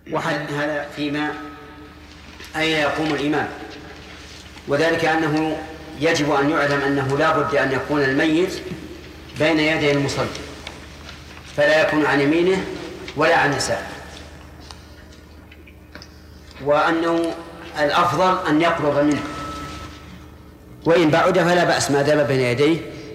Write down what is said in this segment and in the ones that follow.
هذا فيما أين يقوم الإمام، وذلك أنه يجب أن يعلم أنه لا بد أن يكون الميت بين يدي المصلي، فلا يكون عن يمينه ولا عن يساره، وأنه الأفضل أن يقرب منه، وإن بعد فلا بأس ما دام بين يديه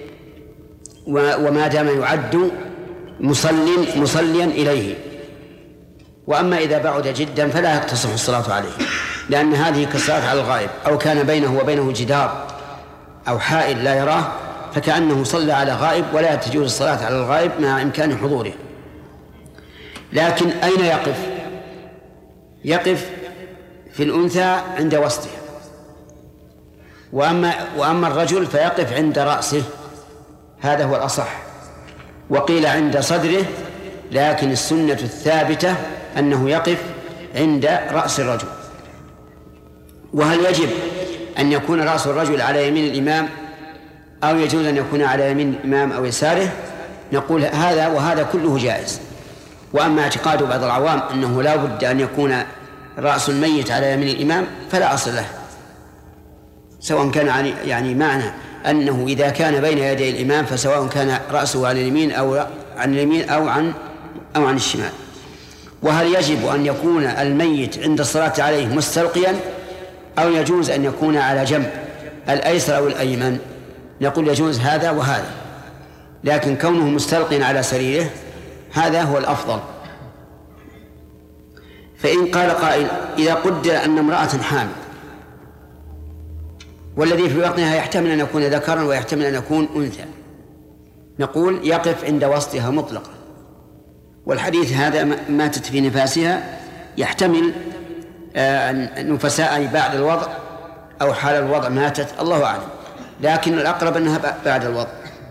وما دام يعد مصليا إليه. وأما إذا بعد جدا فلا تصح الصلاة عليه، لأن هذه كالصلاة على الغائب، أو كان بينه وبينه جدار أو حائل لا يراه فكأنه صلى على غائب، ولا تجوز الصلاة على الغائب مع إمكان حضوره. لكن أين يقف؟ يقف في الأنثى عند وسطها، وأما الرجل فيقف عند رأسه، هذا هو الأصح. وقيل عند صدره، لكن السنة الثابتة أنه يقف عند رأس الرجل. وهل يجب أن يكون رأس الرجل على يمين الإمام أو يجوز أن يكون على يمين الإمام أو يساره؟ نقول هذا وهذا كله جائز. وأما اعتقاد بعض العوام أنه لا بد أن يكون رأس الميت على يمين الإمام فلا أصل له، سواء كان يعني معنى أنه إذا كان بين يدي الإمام فسواء كان رأسه على اليمين أو عن الشمال. وهل يجب أن يكون الميت عند الصلاة عليه مستلقيا أو يجوز أن يكون على جنب الأيسر أو الأيمن؟ نقول يجوز هذا وهذا، لكن كونه مستلقيا على سريره هذا هو الأفضل. فإن قال قائل إذا قدر أن امرأة حامل والذي في بطنها يحتمل أن يكون ذكرا ويحتمل أن يكون أنثى، نقول يقف عند وسطها مطلقا، والحديث هذا ماتت في نفاسها يحتمل نفساء بعد الوضع أو حال الوضع ماتت، الله أعلم، لكن الأقرب أنها بعد الوضع.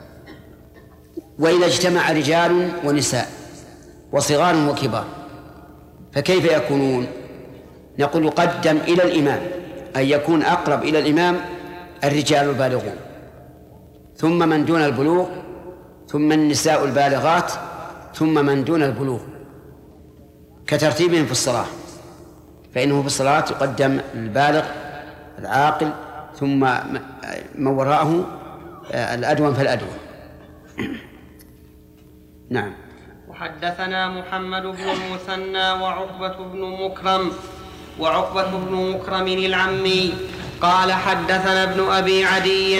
وإذا اجتمع رجال ونساء وصغار وكبار فكيف يكونون؟ نقول يقدم إلى الإمام، أن يكون أقرب إلى الإمام الرجال البالغون، ثم من دون البلوغ، ثم النساء البالغات، ثم من دون البلوغ، كترتيبهم في الصلاة، فإنه في الصلاة يقدم البالغ العاقل ثم من وراءه الأدون فالأدون. نعم. وحدثنا محمد بن المثنى وعقبة بن مكرم العمي قال حدثنا ابن أبي عدي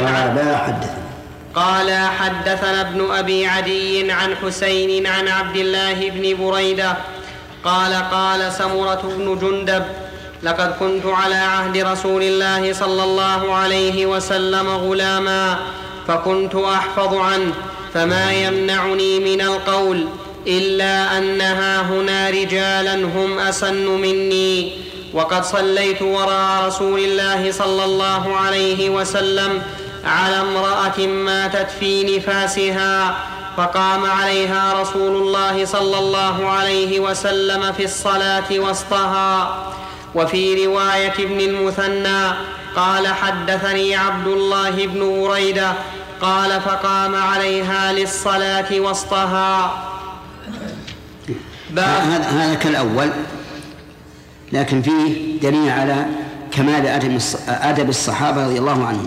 عن حسين عن عبد الله بن بريدة قال سمرة بن جندب لقد كنت على عهد رسول الله صلى الله عليه وسلم غلاما فكنت أحفظ عنه، فما يمنعني من القول إلا أنها هنا رجالا هم أسن مني، وقد صليت وراء رسول الله صلى الله عليه وسلم على امرأة ماتت في نفاسها، فقام عليها رسول الله صلى الله عليه وسلم في الصلاة وسطها. وفي رواية ابن المثنى قال حدثني عبد الله بن بريدة قال فقام عليها للصلاة وسطها. هذا كالأول، لكن فيه دليل على كمال أدب الصحابة رضي الله عنهم،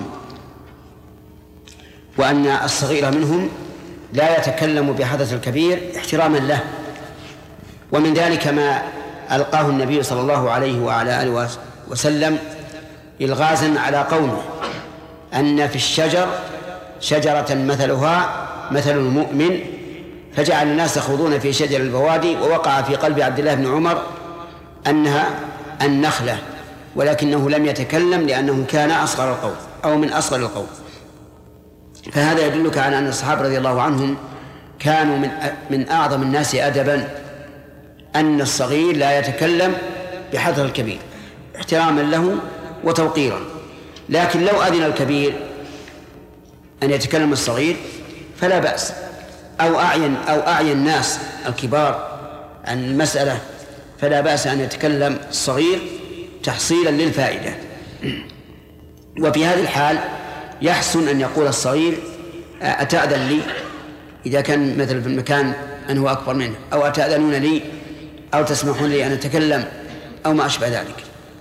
وأن الصغير منهم لا يتكلم بحدث الكبير احتراما له. ومن ذلك ما ألقاه النبي صلى الله عليه وعلى آله وسلم إلغازا على قومه أن في الشجر شجرة مثلها مثل المؤمن، فجعل الناس يخوضون في شجر البوادي، ووقع في قلب عبد الله بن عمر أنها النخلة، ولكنه لم يتكلم لأنه كان أصغر القوم أو من أصغر القوم. فهذا يدلك على أن الصحابة رضي الله عنهم كانوا من أعظم الناس أدبا، أن الصغير لا يتكلم بحذر الكبير احتراما له وتوقيرا. لكن لو أذن الكبير أن يتكلم الصغير فلا بأس، أو أعين الناس الكبار عن المسألة فلا بأس أن يتكلم الصغير تحصيلا للفائدة. وفي هذه الحال يحسن أن يقول الصغير أتأذن لي إذا كان مثل في المكان أنه أكبر منه، أو أتأذنون لي أو تسمحون لي أن أتكلم أو ما أشبه ذلك.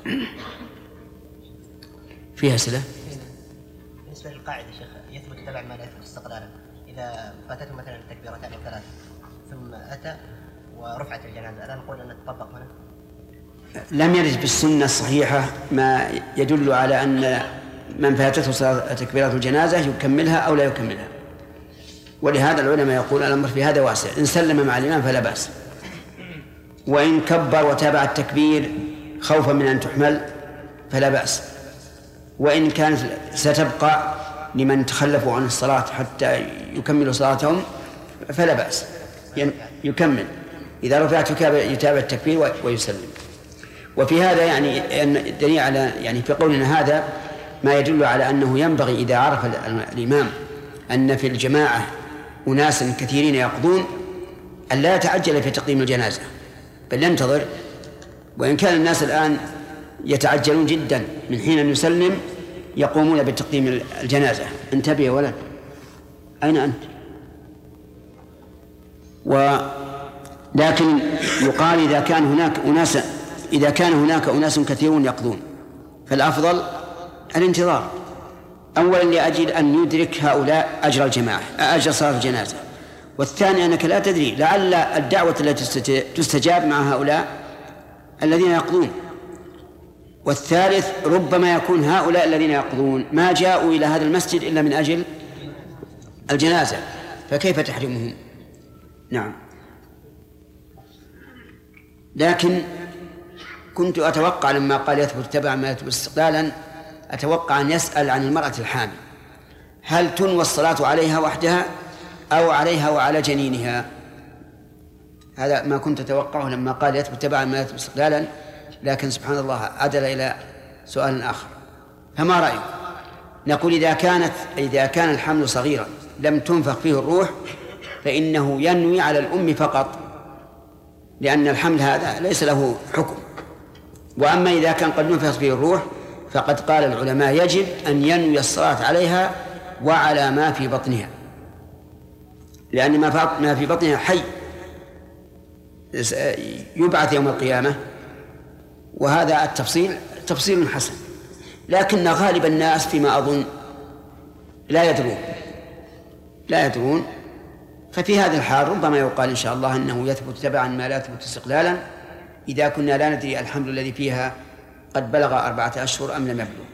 فيها أسئلة؟ بالنسبة للقاعدة شيخ يثبت تبع ما لا يثبت استقلالا، إذا فاتته مثلا التكبيرتان أو ثلاث ثم أتى ورفعت الجنازة ألا نقول أن تطبق هنا؟ لم يرد بالسنة الصحيحة ما يدل على أن من فاتته تكبيرات الجنازة يكملها أو لا يكملها، ولهذا العلماء يقول الأمر في هذا واسع، إن سلم مع الإمام فلا بأس، وإن كبر وتابع التكبير خوفا من أن تحمل فلا بأس، وإن كانت ستبقى لمن تخلفوا عن الصلاة حتى يكملوا صلاتهم فلا بأس، يكمل إذا رفعت يتابع التكبير ويسلم. وفي هذا يعني دليل على يعني في قولنا هذا ما يدل على أنه ينبغي إذا عرف الإمام أن في الجماعة أناسا كثيرين يقضون أن لا يتعجل في تقديم الجنازة، بل ينتظر، وإن كان الناس الآن يتعجلون جدا من حين أن يسلم يقومون بتقديم الجنازة. انتبه يا ولد، أين أنت؟ لكن يقال إذا كان هناك أناس كثيرون يقضون فالأفضل الانتظار، أولا لأجل أن يدرك هؤلاء أجر الجماعة أجر صلاة الجنازة، والثاني أنك لا تدري لعل الدعوة التي تستجاب مع هؤلاء الذين يقضون، والثالث ربما يكون هؤلاء الذين يقضون ما جاءوا إلى هذا المسجد إلا من أجل الجنازة، فكيف تحرمهم؟ نعم. لكن كنت أتوقع لما قال يثبت تبع ما يثبت استقلالا أتوقع أن يسأل عن المرأة الحامل، هل تنوى الصلاة عليها وحدها أو عليها وعلى جنينها؟ هذا ما كنت أتوقعه لما قال يثبت تبع ما يثبت استقلالا، لكن سبحان الله عدل إلى سؤال آخر. فما رأيك؟ نقول إذا كان الحمل صغيرا لم تنفخ فيه الروح فإنه ينوي على الأم فقط، لأن الحمل هذا ليس له حكم. وأما إذا كان قد نفخ فيه الروح فقد قال العلماء يجب أن ينوي الصلاة عليها وعلى ما في بطنها، لأن ما في بطنها حي يبعث يوم القيامة، وهذا التفصيل تفصيل حسن، لكن غالب الناس فيما أظن لا يدرون، ففي هذه الحال ربما يقال إن شاء الله أنه يثبت تبعا ما لا يثبت استقلالا إذا كنا لا ندري الحمل الذي فيها قد بلغ 4 أشهر أم لم يبلغ.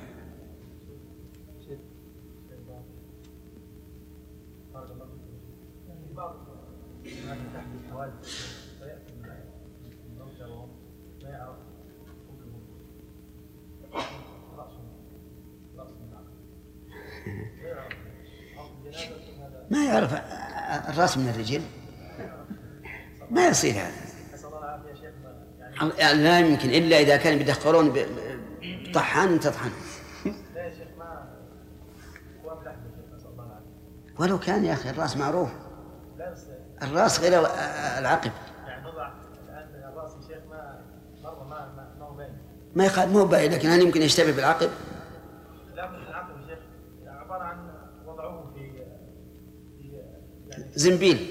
ما يعرف الرأس من الرجل، ما يصير هذا، لا يمكن إلا إذا كان بيدخلون بطحان تطحن. ولو كان يا أخي الرأس معروف، الرأس غير العقب، ما يقال مو باين، لكن هل يمكن يشتبه بالعقب؟ زنبيل.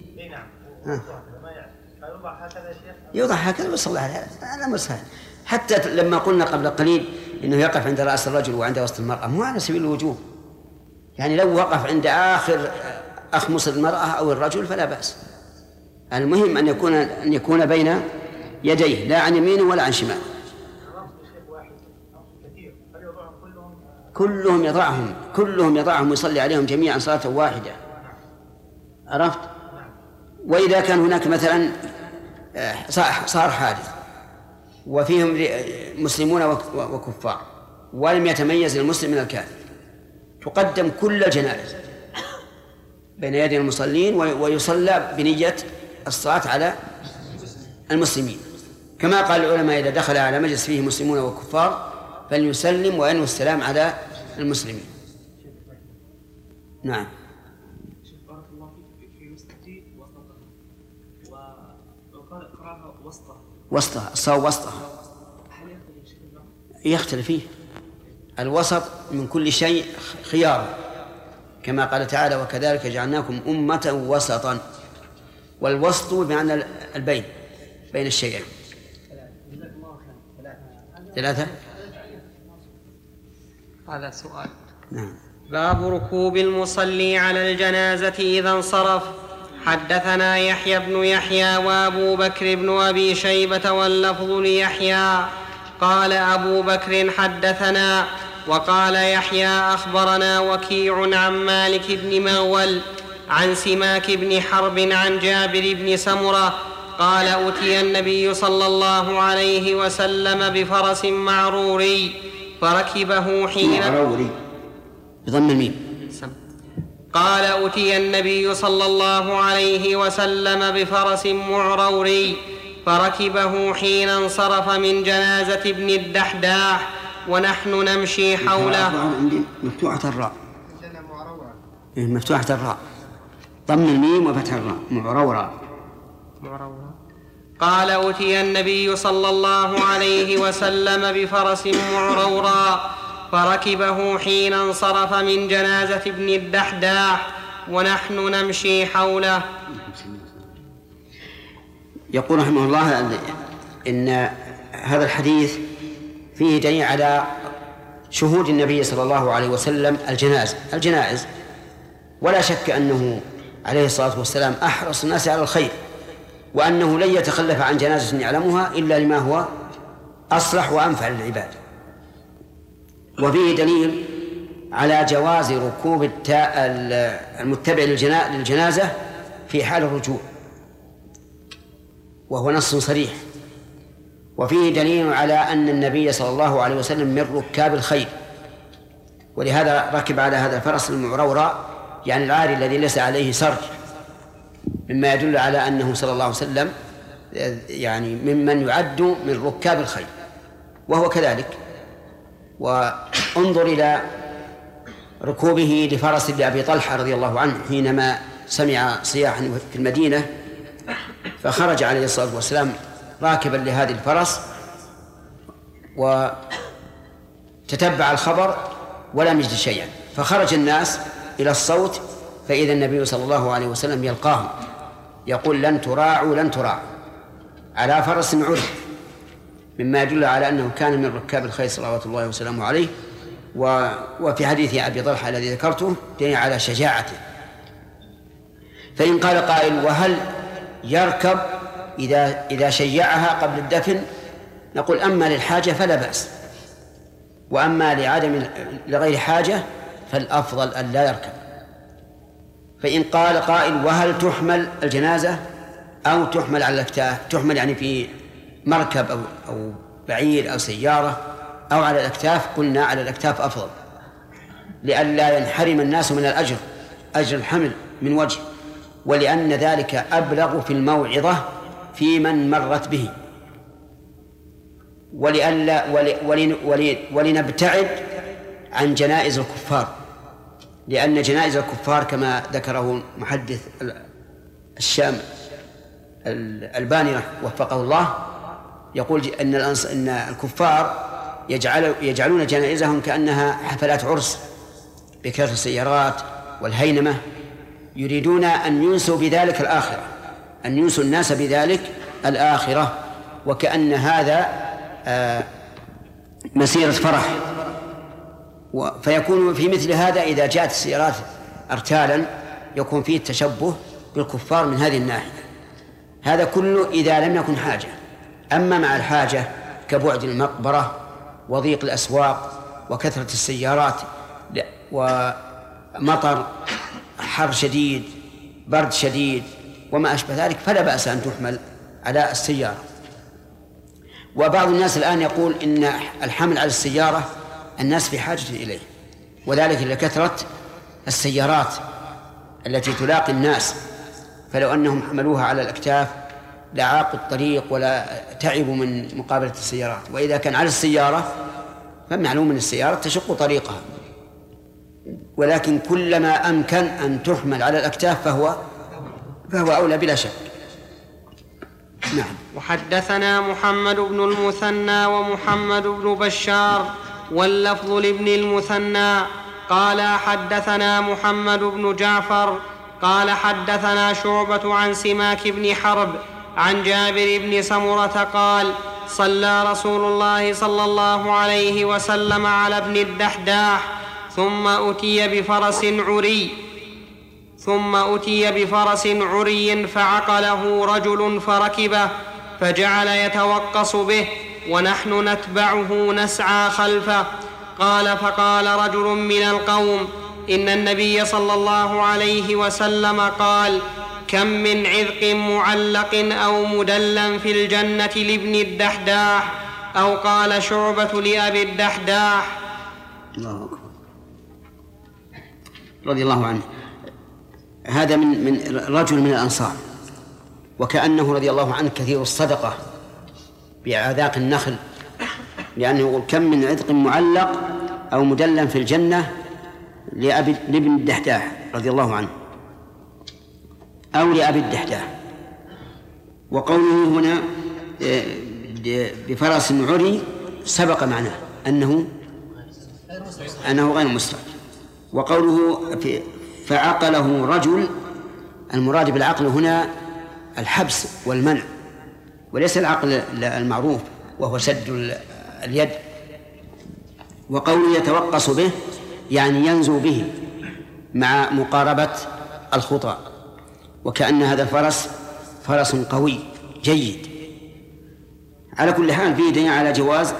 يوضع هكذا بس الله هذا مسهل. حتى لما قلنا قبل قليل إنه يقف عند رأس الرجل وعند وسط المرأة مو على سبيل الوجوب، يعني لو وقف عند آخر أخمص المرأة أو الرجل فلا بأس، المهم أن يكون بين يديه لا عن يمينه ولا عن شماله. كلهم يضعهم ويصلي عليهم جميعا صلاة واحدة، عرفت؟ وإذا كان هناك مثلا صار حادث وفيهم مسلمون وكفار ولم يتميز المسلم من الكافر، تقدم كل الجنائز بين يدي المصلين ويصلى بنية الصلاة على المسلمين، كما قال العلماء إذا دخل على مجلس فيه مسلمون وكفار فليسلم وينوي السلام على المسلمين. نعم. وسطها الصواب وسطها يختلف فيه، الوسط من كل شيء خيار، كما قال تعالى وكذلك جعلناكم أمة وسطا، والوسط بمعنى البين، بين الشيئين. 3. هذا سؤال. نعم. باب ركوب المصلي على الجنازة إذا انصرف. حدثنا يحيى بن يحيى وأبو بكر بن أبي شيبة واللفظ ليحيى قال أبو بكر حدثنا وقال يحيى أخبرنا وكيع عن مالك بن مغول عن سماك بن حرب عن جابر بن سمرة قال أتي النبي صلى الله عليه وسلم بفرس معروري فركبه حين بضم الميم. قال أتي النبي صلى الله عليه وسلم بفرس معروري فركبه حين انصرف من جنازة ابن الدحداح ونحن نمشي حوله. عندي مفتوحة الراء. مفتوحة الراء، ضم الميم وفتح الراء. معرورا. قال أتي النبي صلى الله عليه وسلم بفرس معرورا فركبه حين انصرف من جنازة ابن الدحداح ونحن نمشي حوله. يقول رحمه الله إن هذا الحديث فيه دليل على شهود النبي صلى الله عليه وسلم الجنائز، ولا شك أنه عليه الصلاة والسلام أحرص الناس على الخير، وأنه لن يتخلف عن جنازة يعلمها إلا لما هو أصلح وأنفع للعباد. وفيه دليل على جواز ركوب المتبع للجنازة في حال الرجوع، وهو نص صريح. وفيه دليل على أن النبي صلى الله عليه وسلم من ركاب الخير، ولهذا ركب على هذا الفرس المعرورة، يعني العاري الذي ليس عليه سرج، مما يدل على أنه صلى الله عليه وسلم يعني ممن يعد من ركاب الخير، وهو كذلك. وانظر إلى ركوبه لفرس لأبي طلحة رضي الله عنه حينما سمع صياحا في المدينة، فخرج عليه الصلاة والسلام راكبا لهذه الفرس وتتبع الخبر ولم يجد شيئا، فخرج الناس إلى الصوت فإذا النبي صلى الله عليه وسلم يلقاهم يقول لن تراعوا على فرس عرف، مما يدل على أنه كان من ركاب الخير صلوات الله وسلامه عليه. وفي حديث أبي طلحة الذي ذكرته دليل على شجاعته. فإن قال قائل وهل يركب إذا شيعها قبل الدفن؟ نقول أما للحاجة فلا بأس، وأما لغير حاجة فالأفضل أن لا يركب. فإن قال قائل وهل تحمل الجنازة أو تحمل على الأكتاف؟ تحمل يعني في مركب أو بعير أو سيارة أو على الأكتاف؟ قلنا على الأكتاف أفضل، لئلا ينحرم الناس من أجر الحمل من وجه، ولأن ذلك أبلغ في الموعظة في من مرت به، ولنبتعد عن جنائز الكفار، لأن جنائز الكفار كما ذكره محدث الشام الألباني وفقه الله، يقول أن الكفار يجعلون جنائزهم كأنها حفلات عرس بكثرة السيارات والهينمة، يريدون أن ينسوا بذلك الآخرة، أن ينسوا الناس بذلك الآخرة، وكأن هذا مسيرة فرح. فيكون في مثل هذا إذا جاءت السيارات أرتالا يكون فيه التشبه بالكفار من هذه الناحية. هذا كله إذا لم يكن حاجة. أما مع الحاجة كبعد المقبرة وضيق الأسواق وكثرة السيارات ومطر، حر شديد، برد شديد، وما أشبه ذلك، فلا بأس أن تحمل على السيارة. وبعض الناس الآن يقول إن الحمل على السيارة الناس في حاجة إليه، وذلك لكثرة السيارات التي تلاقي الناس، فلو أنهم حملوها على الأكتاف لعاقوا الطريق ولا تعبوا من مقابلة السيارات. وإذا كان على السيارة فمعلوم أن السيارة تشق طريقها، ولكن كلما أمكن أن تحمل على الأكتاف فهو أولى بلا شك. نعم. وحدثنا محمد بن المثنى ومحمد بن بشار واللفظ لابن المثنى قال حدثنا محمد بن جعفر قال حدثنا شعبة عن سماك بن حرب عن جابر بن سمرة قال صلى رسول الله صلى الله عليه وسلم على ابن الدحداح ثم أتي بفرس عري فعقله رجل فركبه فجعل يتوقص به ونحن نتبعه نسعى خلفه. قال فقال رجل من القوم إن النبي صلى الله عليه وسلم قال كم من عذق معلق أو مدلا في الجنة لابن الدحداح، أو قال شعبة لأبي الدحداح. الله أكبر رضي الله عنه. هذا من رجل من الأنصار، وكأنه رضي الله عنه كثير الصدقة بأعذاق النخل، لأنه يقول كم من عذق معلق أو مدلا في الجنة لابن الدحداح رضي الله عنه أو لأبي الدحداح. وقوله هنا بفرس عري سبق معناه أنه غير مسرع. وقوله فعقله رجل، المراد بالعقل هنا الحبس والمنع، وليس العقل المعروف وهو سد اليد. وقوله يتوقص به يعني ينزو به مع مقاربة الخطى، وكأن هذا الفرس فرس قوي جيد. على كل حال فيه دليل على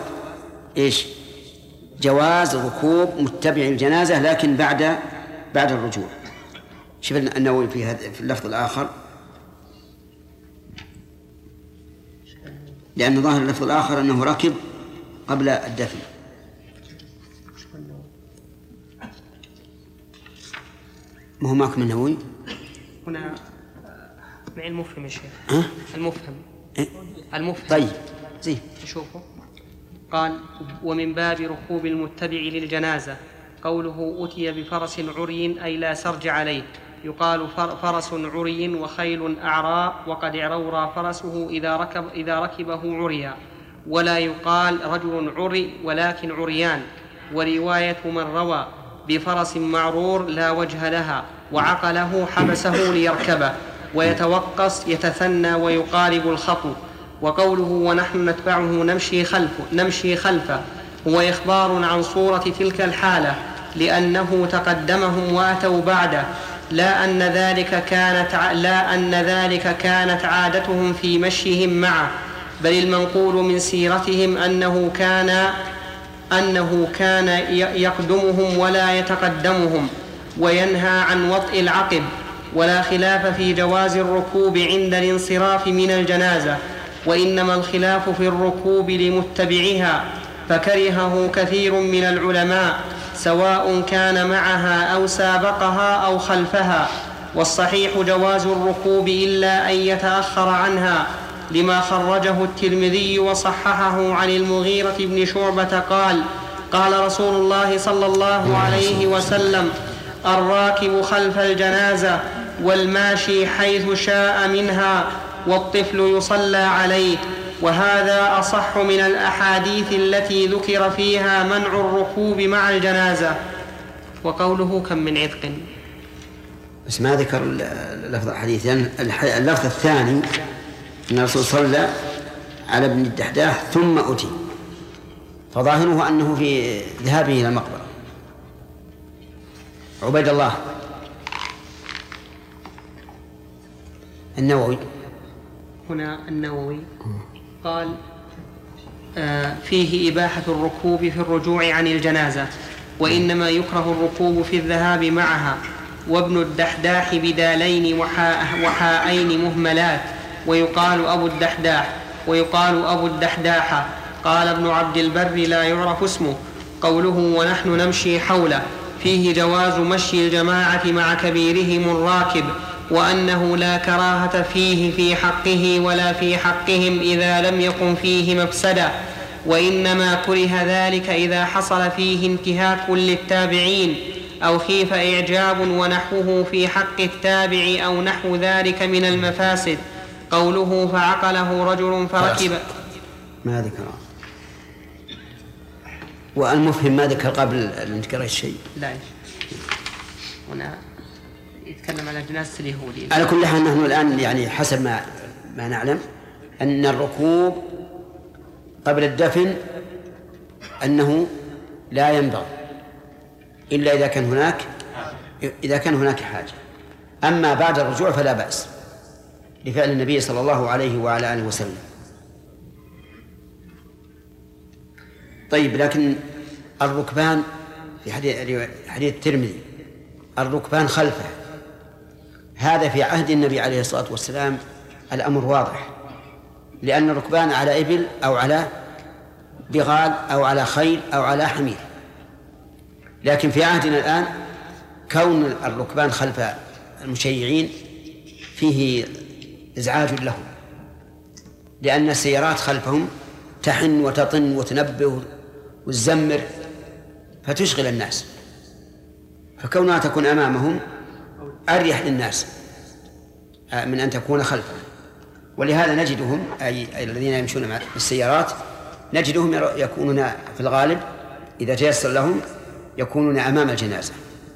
جواز ركوب متبع الجنازة، لكن بعد الرجوع. شوف النووي في اللفظ الآخر، لأن ظاهر اللفظ الآخر أنه ركب قبل الدفن. ما هو معكم النووي هنا مع المفهم يا شيخ. المفهم طيب زين شوفوا. قال ومن باب ركوب المتبع للجنازة قوله أتي بفرس عري أي لا سرج عليه. يقال فرس عري وخيل أعراء، وقد اعرورى فرسه إذا ركبه عريا، ولا يقال رجل عري ولكن عريان. ورواية من روى بفرس معرور لا وجه لها، وعقله حبسه ليركبه ويتوقص يتثنى ويقارب الخطو. وقوله ونحن نتبعه نمشي خلفه هو إخبار عن صورة تلك الحالة، لأنه تقدمهم وأتوا بعده، لا أن ذلك كانت عادتهم في مشيهم معه، بل المنقول من سيرتهم أنه كان يقدمهم ولا يتقدمهم وينهى عن وطئ العقب. ولا خلاف في جواز الركوب عند الانصراف من الجنازة، وإنما الخلاف في الركوب لمتبعها، فكرهه كثير من العلماء سواء كان معها أو سابقها أو خلفها. والصحيح جواز الركوب إلا أن يتأخر عنها، لما خرجه الترمذي وصححه عن المغيرة بن شعبة قال رسول الله صلى الله عليه وسلم الراكب خلف الجنازة والماشي حيث شاء منها والطفل يصلى عليه. وهذا أصح من الأحاديث التي ذكر فيها منع الركوب مع الجنازة. وقوله كم من عذق، بس ما ذكر لفظ الحديث، لأن اللفظ الثاني أن الرسول صلى على ابن الدحداح ثم أتي، فظاهره أنه في ذهابه إلى المقبرة. عبيد الله النووي هنا النووي قال فيه إباحة الركوب في الرجوع عن الجنازة، وإنما يكره الركوب في الذهاب معها. وابن الدحداح بدالين وحاءين مهملات، ويقال أبو الدحداح. قال ابن عبد البر لا يعرف اسمه. قوله ونحن نمشي حوله فيه جواز مشي الجماعة مع كبيرهم الراكب، وأنه لا كراهة فيه في حقه ولا في حقهم إذا لم يكن فيه مفسدة، وإنما كره ذلك إذا حصل فيه انتهاك للتابعين أو خيف إعجاب ونحوه في حق التابع أو نحو ذلك من المفاسد. قوله فعقله رجل فركب ما ذكر، والمفهم ما ذكر قبل الانتكار الشيء. لا هنا يتكلم على جنازة اليهودي. على كل حال نحن الآن يعني حسب ما ما نعلم أن الركوب قبل الدفن أنه لا ينبغي إلا إذا كان هناك حاجة. أما بعد الرجوع فلا بأس لفعل النبي صلى الله عليه وعلى آله وسلم. طيب، لكن الركبان في حديث الترمذي الركبان خلفه، هذا في عهد النبي عليه الصلاة والسلام الأمر واضح، لأن الركبان على إبل أو على بغال أو على خيل أو على حمير. لكن في عهدنا الآن كون الركبان خلف المشيعين فيه إزعاج لهم، لأن السيارات خلفهم تحن وتطن وتنبه وتزمر فتشغل الناس، فكونها تكون أمامهم أريح للناس من أن تكون خلفهم. ولهذا نجدهم أي الذين يمشون مع السيارات نجدهم يكونون في الغالب إذا تيسر لهم يكونون أمام الجنازة.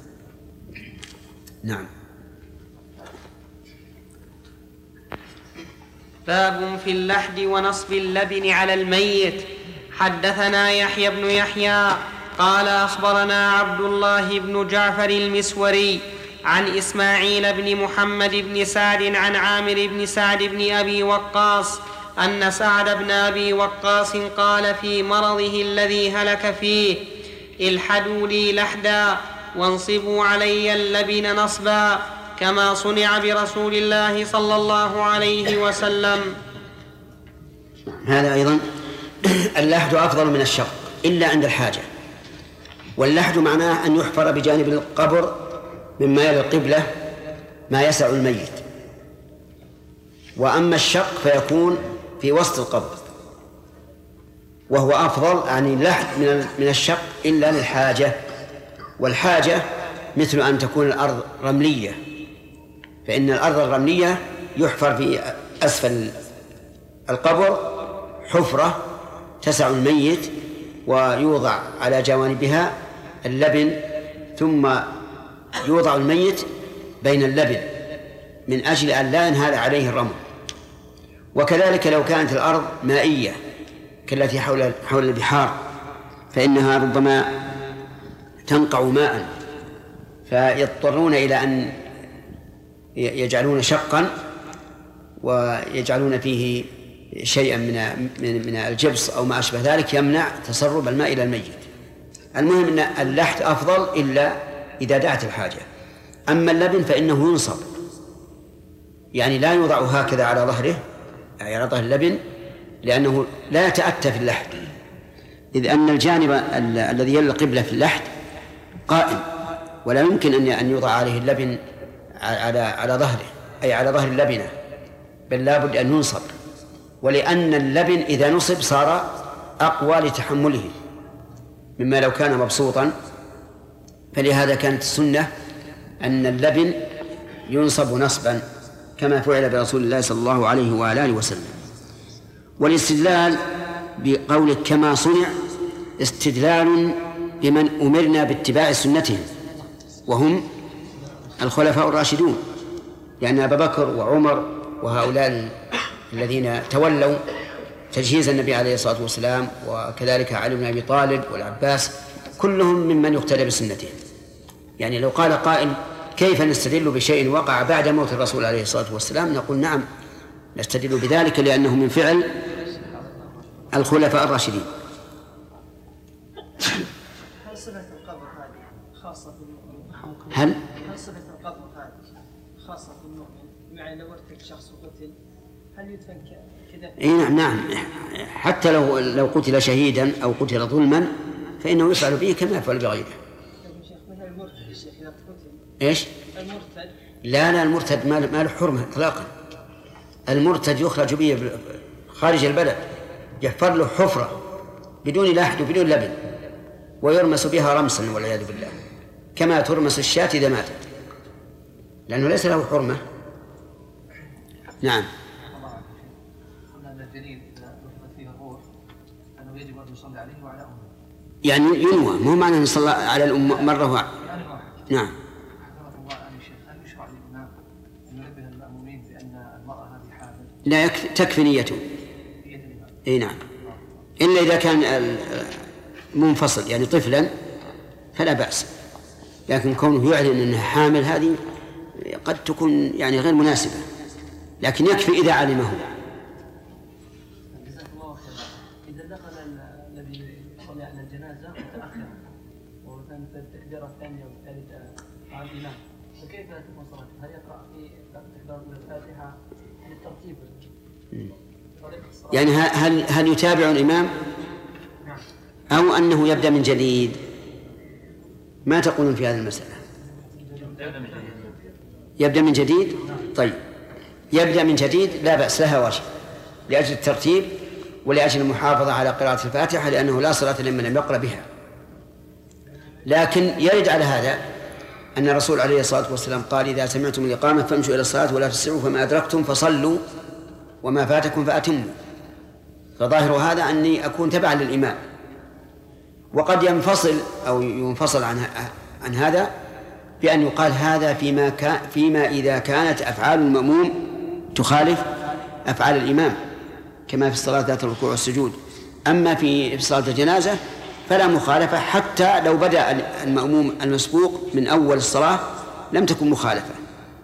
نعم. باب في اللحد ونصب اللبن على الميت. حدثنا يحيى بن يحيى قال أخبرنا عبد الله بن جعفر المسوري عن إسماعيل بن محمد بن سعد عن عامر بن سعد بن أبي وقاص أن سعد بن أبي وقاص قال في مرضه الذي هلك فيه: الحدوا لي لحدا وانصبوا علي اللبن نصبا كما صنع برسول الله صلى الله عليه وسلم. هذا أيضا اللحد أفضل من الشق إلا عند الحاجة. واللحد معناه أن يحفر بجانب القبر مما يلي القبلة ما يسع الميت، وأما الشق فيكون في وسط القبر، وهو أفضل يعني اللحد من الشق إلا للحاجة. والحاجة مثل أن تكون الأرض رملية، فإن الأرض الرملية يحفر في أسفل القبر حفرة تسع الميت ويوضع على جوانبها اللبن، ثم يوضع الميت بين اللبن من أجل أن لا ينهال عليه الرمل. وكذلك لو كانت الأرض مائية كالتي حول البحار فإنها ربما تنقع ماء، فيضطرون إلى أن يجعلون شقا ويجعلون فيه شيئا من الجبس أو ما أشبه ذلك يمنع تسرب الماء إلى الميت. المهم أن اللحد أفضل إلا إذا دعت الحاجة. أما اللبن فإنه ينصب، يعني لا يوضع هكذا على ظهره على ظهر اللبن، لأنه لا يتأتى في اللحد، إذ أن الجانب الذي يلي القبلة في اللحد قائم، ولا يمكن أن يوضع عليه اللبن على ظهره أي على ظهر اللبنة، بل لا بد أن ينصب. ولأن اللبن إذا نصب صار أقوى لتحمله مما لو كان مبسوطا، فلهذا كانت السنة أن اللبن ينصب نصبا كما فعل برسول الله صلى الله عليه وآله وسلم. والاستدلال بقولك كما صنع استدلال بمن أمرنا باتباع سنتهم وهم الخلفاء الراشدون، لأن أبا بكر وعمر وهؤلاء الذين تولوا تجهيز النبي عليه الصلاة والسلام وكذلك علي بن أبي طالب والعباس كلهم ممن يقتدى بسنتهم. يعني لو قال قائل كيف نستدل بشيء وقع بعد موت الرسول عليه الصلاة والسلام، نقول نعم نستدل بذلك لأنه من فعل الخلفاء الراشدين. هل صفة القبر هذه خاصة بالمؤمن؟ هل صفة القبر هذه خاصة بالمؤمن؟ يعني لو ارتك شخص وقتل هل يدفن كذا؟ إيه نعم، حتى لو قتل شهيدا أو قتل ظلما فإنه يفعل به كما يفعل بغيره. مثل المرتد الشيخ إذا قتل إيش؟ المرتد لا المرتد ما له حرمة إطلاقا. المرتد يخرج به خارج البلد، يحفر له حفرة بدون لحد وبدون لبن ويرمس بها رمسا والعياذ بالله، كما ترمس الشاة إذا ماتت، لأنه ليس له حرمة. نعم. يعني ينوى، مو معنى أن يصلى على الأم مرة واحدة. نعم. هل يشرع للإمام أن ينبه المأمومين بأن المرأة هذه حامل لا تكفي نيته. اي نعم، إلا إذا كان منفصل يعني طفلا فلا بأس، لكن كونه يعلن أنها حامل هذه قد تكون يعني غير مناسبة، لكن يكفي إذا علمه. جزاك الله خيرا. إذا دخل الذي يصلي على الجنازة متأخرا ومثلا في التكبيرة الثانية والثالثة مع الإمام، فكيف تكون صلاته؟ هل يقرأ في تكبيرة الفاتحة للترتيب؟ يعني هل يتابع الإمام أو أنه يبدأ من جديد؟ ما تقولون في هذه المسألة؟ يبدأ من جديد؟ طيب، يبدأ من جديد لا بأس، لها وجه لأجل الترتيب ولأجل المحافظة على قراءة الفاتحة، لأنه لا صلاة لمن لم يقرأ بها. لكن يرد على هذا أن الرسول عليه الصلاة والسلام قال: إذا سمعتم الإقامة فامشوا إلى الصلاة ولا تسرعوا، فما أدركتم فصلوا وما فاتكم فأتموا. فظاهر هذا أني أكون تبعا للإمام، وقد ينفصل أو ينفصل عن هذا بأن يقال هذا فيما إذا كانت أفعال المأموم تخالف أفعال الإمام، كما في الصلاة ذات الركوع والسجود. أما في صلاة الجنازة فلا مخالفة، حتى لو بدأ المأموم المسبوق من أول الصلاة لم تكن مخالفة.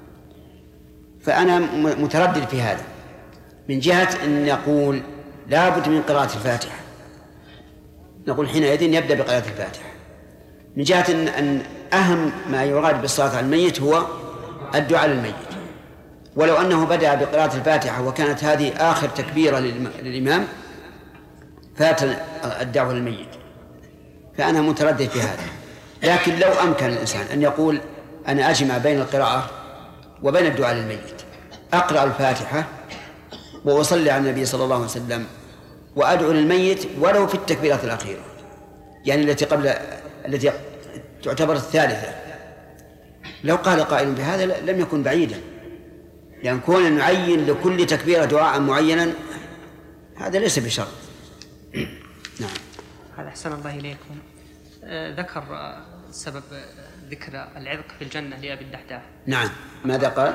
فأنا متردد في هذا، من جهة أن نقول لا بد من قراءة الفاتحة، نقول حينئذ يبدأ بقراءة الفاتحة، من جهة أن أهم ما يراد بالصلاة على الميت هو الدعاء للميت، ولو أنه بدأ بقراءة الفاتحة وكانت هذه آخر تكبيرة للإمام فات الدعوة للميت. فأنا متردد في هذا، لكن لو أمكن الإنسان أن يقول أنا أجمع بين القراءة وبين الدعاء للميت، أقرأ الفاتحة وأصلي على النبي صلى الله عليه وسلم وأدعو للميت ولو في التكبيرات الأخيرة، يعني التي تعتبر الثالثة. لو قال قائل بهذا لم يكن بعيدا، لأن كون نعين لكل تكبيرة دعاء معينا هذا ليس بشرط. نعم. هذا أحسن الله إليكم. ذكر سبب ذكر العذق في الجنة لأبي الدحداح. نعم، ماذا قال؟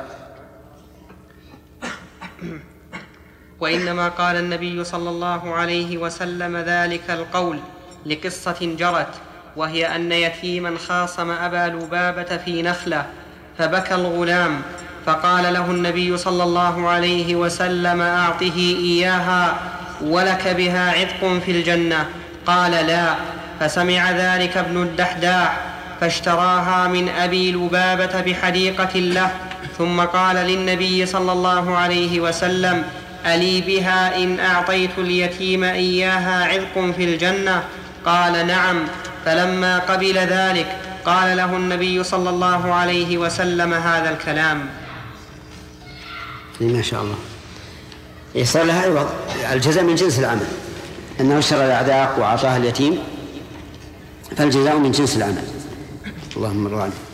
وإنما قال النبي صلى الله عليه وسلم ذلك القول لقصة جرت، وهي أن يتيما خاصم أبا لبابة في نخلة فبكى الغلام، فقال له النبي صلى الله عليه وسلم: أعطه إياها ولك بها عتق في الجنة. قال: لا. فسمع ذلك ابن الدحداح فاشتراها من أبي لبابة بحديقة له، ثم قال للنبي صلى الله عليه وسلم: ألي بها إن أعطيت اليتيم إياها عتق في الجنة؟ قال: نعم. فلما قبل ذلك قال له النبي صلى الله عليه وسلم هذا الكلام. ما شاء الله. صار لها عوض، الجزاء من جنس العمل، أنه اشترى الأعداق وأعطاها اليتيم، فالجزاء من جنس العمل. اللهم ارضى عنه.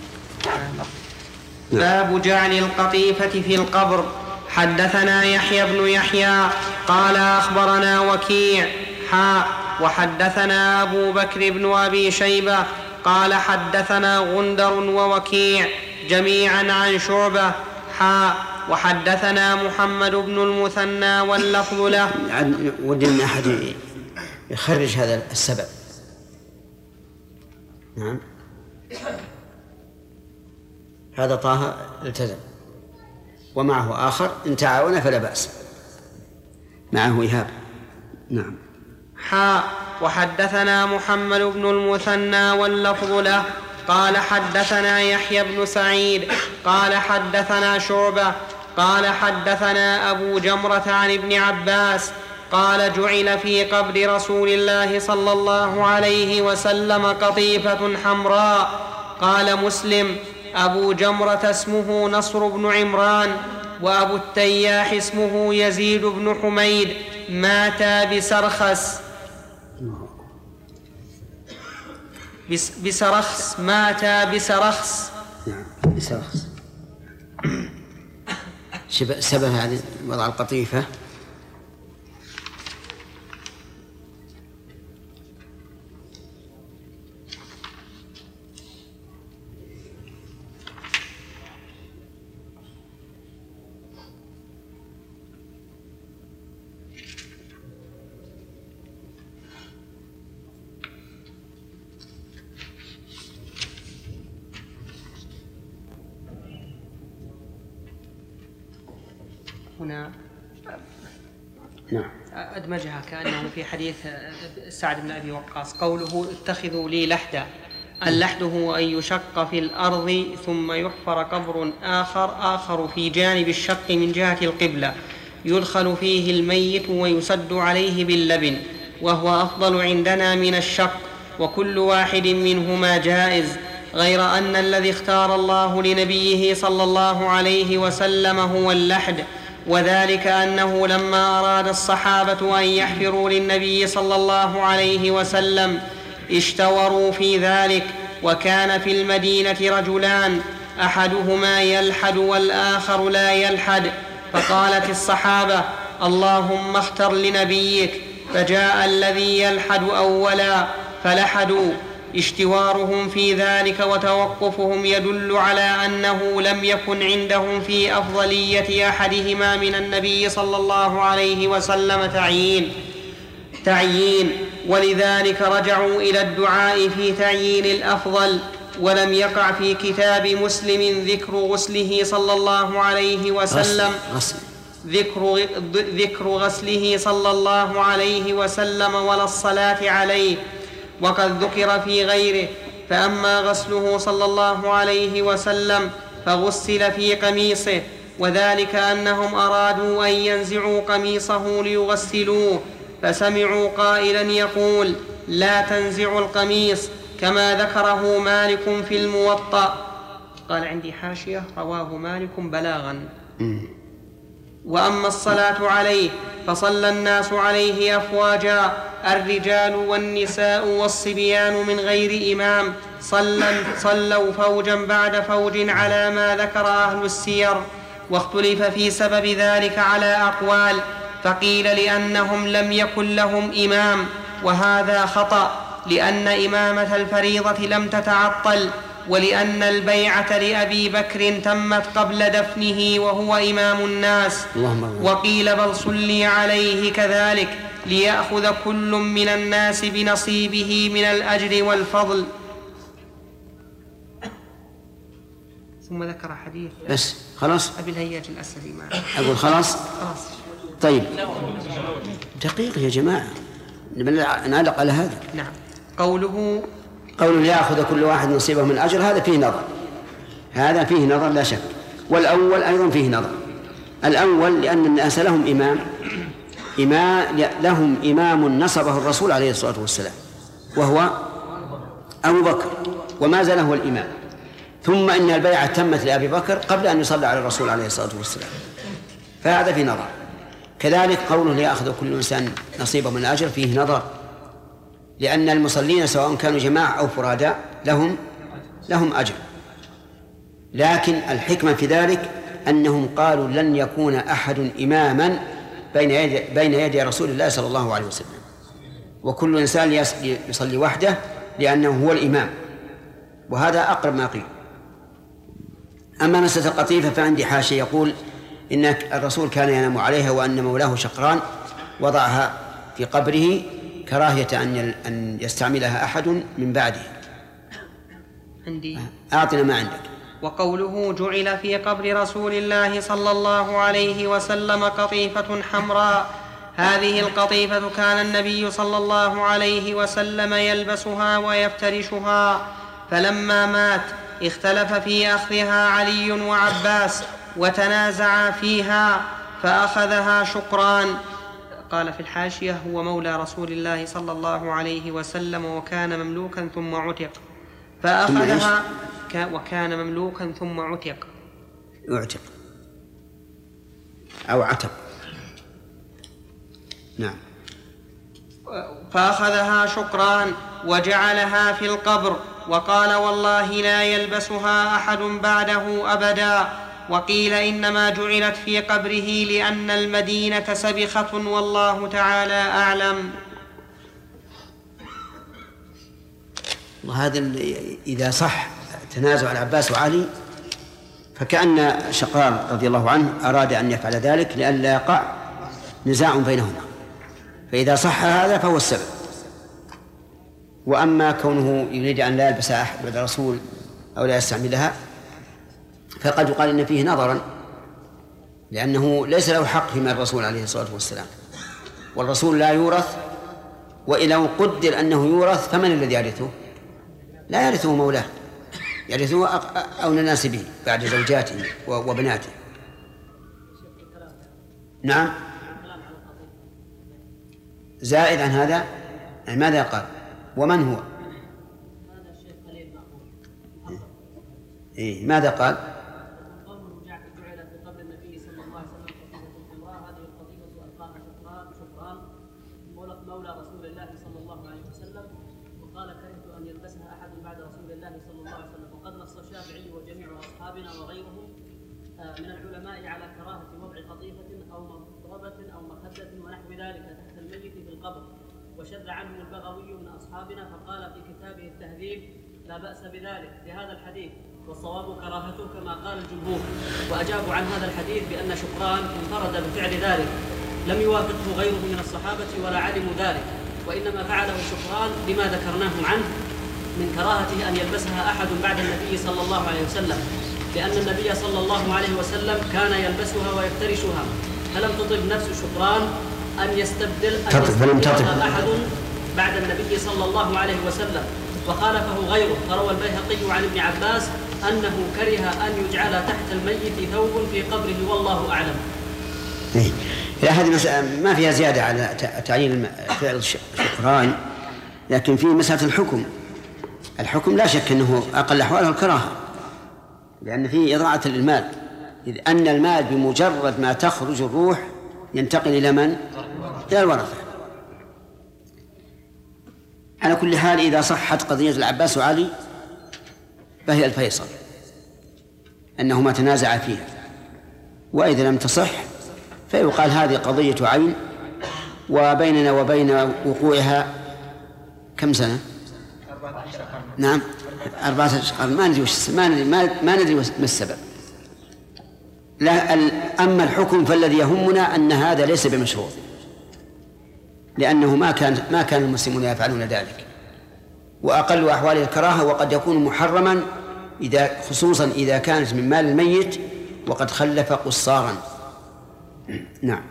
باب جعل القطيفة في القبر. حدثنا يحيى بن يحيى قال أخبرنا وكيع وحدثنا أبو بكر بن أبي شيبة قال حدثنا غندر ووكيع جميعا عن شعبة وحدثنا محمد بن المثنى واللفظ له. ودي من أحد يخرج هذا السبب. نعم، هذا طه التزم، ومعه آخر إن تعاون فلا بأس، معه إيهاب. نعم. وحدثنا محمد بن المثنى واللفظ له قال حدثنا يحيى بن سعيد قال حدثنا شعبة قال حدثنا أبو جمرة عن ابن عباس قال جعل في قبر رسول الله صلى الله عليه وسلم قطيفة حمراء. قال مسلم: أبو جمرة اسمه نصر بن عمران، وأبو التياح اسمه يزيد بن حميد، ماتا بسرخس ماتا بسرخس. بسرخس. سبب هذه وضع القطيفة هنا نعم. أدمجها كأنه في حديث سعد بن أبي وقاص قوله اتخذوا لي لحدا. اللحد هو أن يشق في الأرض ثم يحفر قبر آخر في جانب الشق من جهة القبلة يدخل فيه الميت ويسد عليه باللبن، وهو أفضل عندنا من الشق، وكل واحد منهما جائز، غير أن الذي اختار الله لنبيه صلى الله عليه وسلم هو اللحد، وذلك أنه لما أراد الصحابة أن يحفروا للنبي صلى الله عليه وسلم اشتوروا في ذلك، وكان في المدينة رجلان أحدهما يلحد والآخر لا يلحد، فقالت الصحابة اللهم اختر لنبيك، فجاء الذي يلحد أولا فلحدوا. اشتوارهم في ذلك وتوقفهم يدل على أنه لم يكن عندهم في أفضلية أحدهما من النبي صلى الله عليه وسلم تعيين، ولذلك رجعوا إلى الدعاء في تعيين الأفضل. ولم يقع في كتاب مسلم ذكر غسله صلى الله عليه وسلم ذكر غسله صلى الله عليه وسلم ولا الصلاة عليه، وقد ذكر في غيره. فأما غسله صلى الله عليه وسلم فغسل في قميصه، وذلك أنهم أرادوا أن ينزعوا قميصه ليغسلوه، فسمعوا قائلا يقول لا تنزعوا القميص، كما ذكره مالك في الموطأ. قال عندي حاشية رواه مالك بلاغا. وأما الصلاة عليه فصلى الناس عليه أفواجا، الرجال والنساء والصبيان من غير إمام، صلوا فوجا بعد فوج على ما ذكر أهل السير، واختلف في سبب ذلك على أقوال، فقيل لأنهم لم يكن لهم إمام، وهذا خطأ، لأن إمامة الفريضة لم تتعطل، ولأن البيعة لأبي بكر تمت قبل دفنه وهو إمام الناس. وقيل بل صلي عليه كذلك ليأخذ كل من الناس بنصيبه من الأجر والفضل. ثم ذكر حديث بس خلاص أبي الهياج الأسدي معه. أقول خلاص. طيب دقيقة يا جماعة نعلق على هذا. نعم. قوله يأخذ كل واحد نصيبه من الأجر، هذا فيه نظر، هذا فيه نظر لا شك. والأول أيضا فيه نظر. الأول لأن الناس لهم إمام نصبه الرسول عليه الصلاة والسلام وهو أبو بكر، وما زال هو الإمام. ثم إن البيعة تمت لأبي بكر قبل أن يصلى على الرسول عليه الصلاة والسلام، فهذا فيه نظر. كذلك قوله ليأخذ كل إنسان نصيبه من الأجر فيه نظر، لأن المصلين سواء كانوا جماعة أو فرادى لهم أجر، لكن الحكمة في ذلك أنهم قالوا لن يكون أحد إماما بين يدي رسول الله صلى الله عليه وسلم، وكل إنسان يصلي وحده لأنه هو الإمام، وهذا أقرب ما قيل. أما مسألة القطيفة فعندي حاشية يقول إن الرسول كان ينام عليها وأن مولاه شقران وضعها في قبره كراهية أن يستعملها أحد من بعده. عندي أعطنا ما عندك. وقوله جعل في قبر رسول الله صلى الله عليه وسلم قطيفة حمراء، هذه القطيفة كان النبي صلى الله عليه وسلم يلبسها ويفترشها، فلما مات اختلف في أخذها علي وعباس وتنازعا فيها فأخذها شقران. قال في الحاشية هو مولى رسول الله صلى الله عليه وسلم وكان مملوكا ثم عتق، فأخذها وكان مملوكا ثم عتق أو عتق. نعم. فأخذها شقران وجعلها في القبر، وقال والله لا يلبسها أحد بعده أبدا. وقيل إنما جعلت في قبره لأن المدينة سبخة، والله تعالى أعلم. وهذا إذا صح تنازع العباس وعلي فكأن شقران رضي الله عنه أراد أن يفعل ذلك لئلا يقع نزاع بينهما، فإذا صح هذا فهو السبب. وأما كونه يريد أن لا يلبسها أحد بعد الرسول أو لا يستعملها فقد يقال إن فيه نظرا، لأنه ليس له حق فيما الرسول عليه الصلاة والسلام، والرسول لا يورث، وإذا قدر أنه يورث فمن الذي يرثه؟ لا يرثه مولاه، يرثه أولى الناس به بعد زوجاته وبناته. نعم. زائد عن هذا ماذا قال؟ ومن هو؟ إيه ماذا قال؟ مولى رسول الله صلى الله عليه وسلم، وقال كرهت أن يلبسها أحد بعد رسول الله صلى الله عليه وسلم. وقد نص الشافعي وجميع أصحابنا وغيرهم من العلماء على كراهة وضع قطيفة أو مضربة أو مخدة ونحو ذلك تحت الميت في القبر، وشذ عنه البغوي من أصحابنا فقال في كتابه التهذيب لا بأس بذلك لهذا الحديث، والصواب كراهته كما قال الجمهور. وأجابوا عن هذا الحديث بأن شكران انفرد بفعل ذلك، لم يوافقه غيره من الصحابة ولا علموا ذلك، وإنما فعله شكران لما ذكرناه عنه من كراهته أن يلبسها أحد بعد النبي صلى الله عليه وسلم، لأن النبي صلى الله عليه وسلم كان يلبسها ويفترشها، فلم تطب نفس شكران أن يستبدلها أحد بعد النبي صلى الله عليه وسلم، وخالفه غيره. فروى البيهقي عن ابن عباس أنه كره أن يجعل تحت الميت ثوب في قبره والله أعلم. إلى هذه المسألة ما فيها زيادة على تعيين فعل شكران، لكن في مسألة الحكم لا شك أنه أقل أحواله الكراهة، لأن فيه إضاعة للمال، إذ أن المال بمجرد ما تخرج الروح ينتقل إلى من؟ إلى الورثة. على كل حال إذا صحت قضية العباس وعلي فهي الفيصل أنهما تنازعا فيها، وإذا لم تصح فيقال هذه قضية عين، وبيننا وبين وقوعها كم سنة؟ 14 قرن. نعم 14 قرن. ما ندري ما السبب. لا أما الحكم فالذي يهمنا أن هذا ليس بمشروع، لأنه ما كان المسلمون يفعلون ذلك، وأقل أحوال الكراهة، وقد يكون محرما خصوصا إذا كانت من مال الميت وقد خلف قصارا. نعم.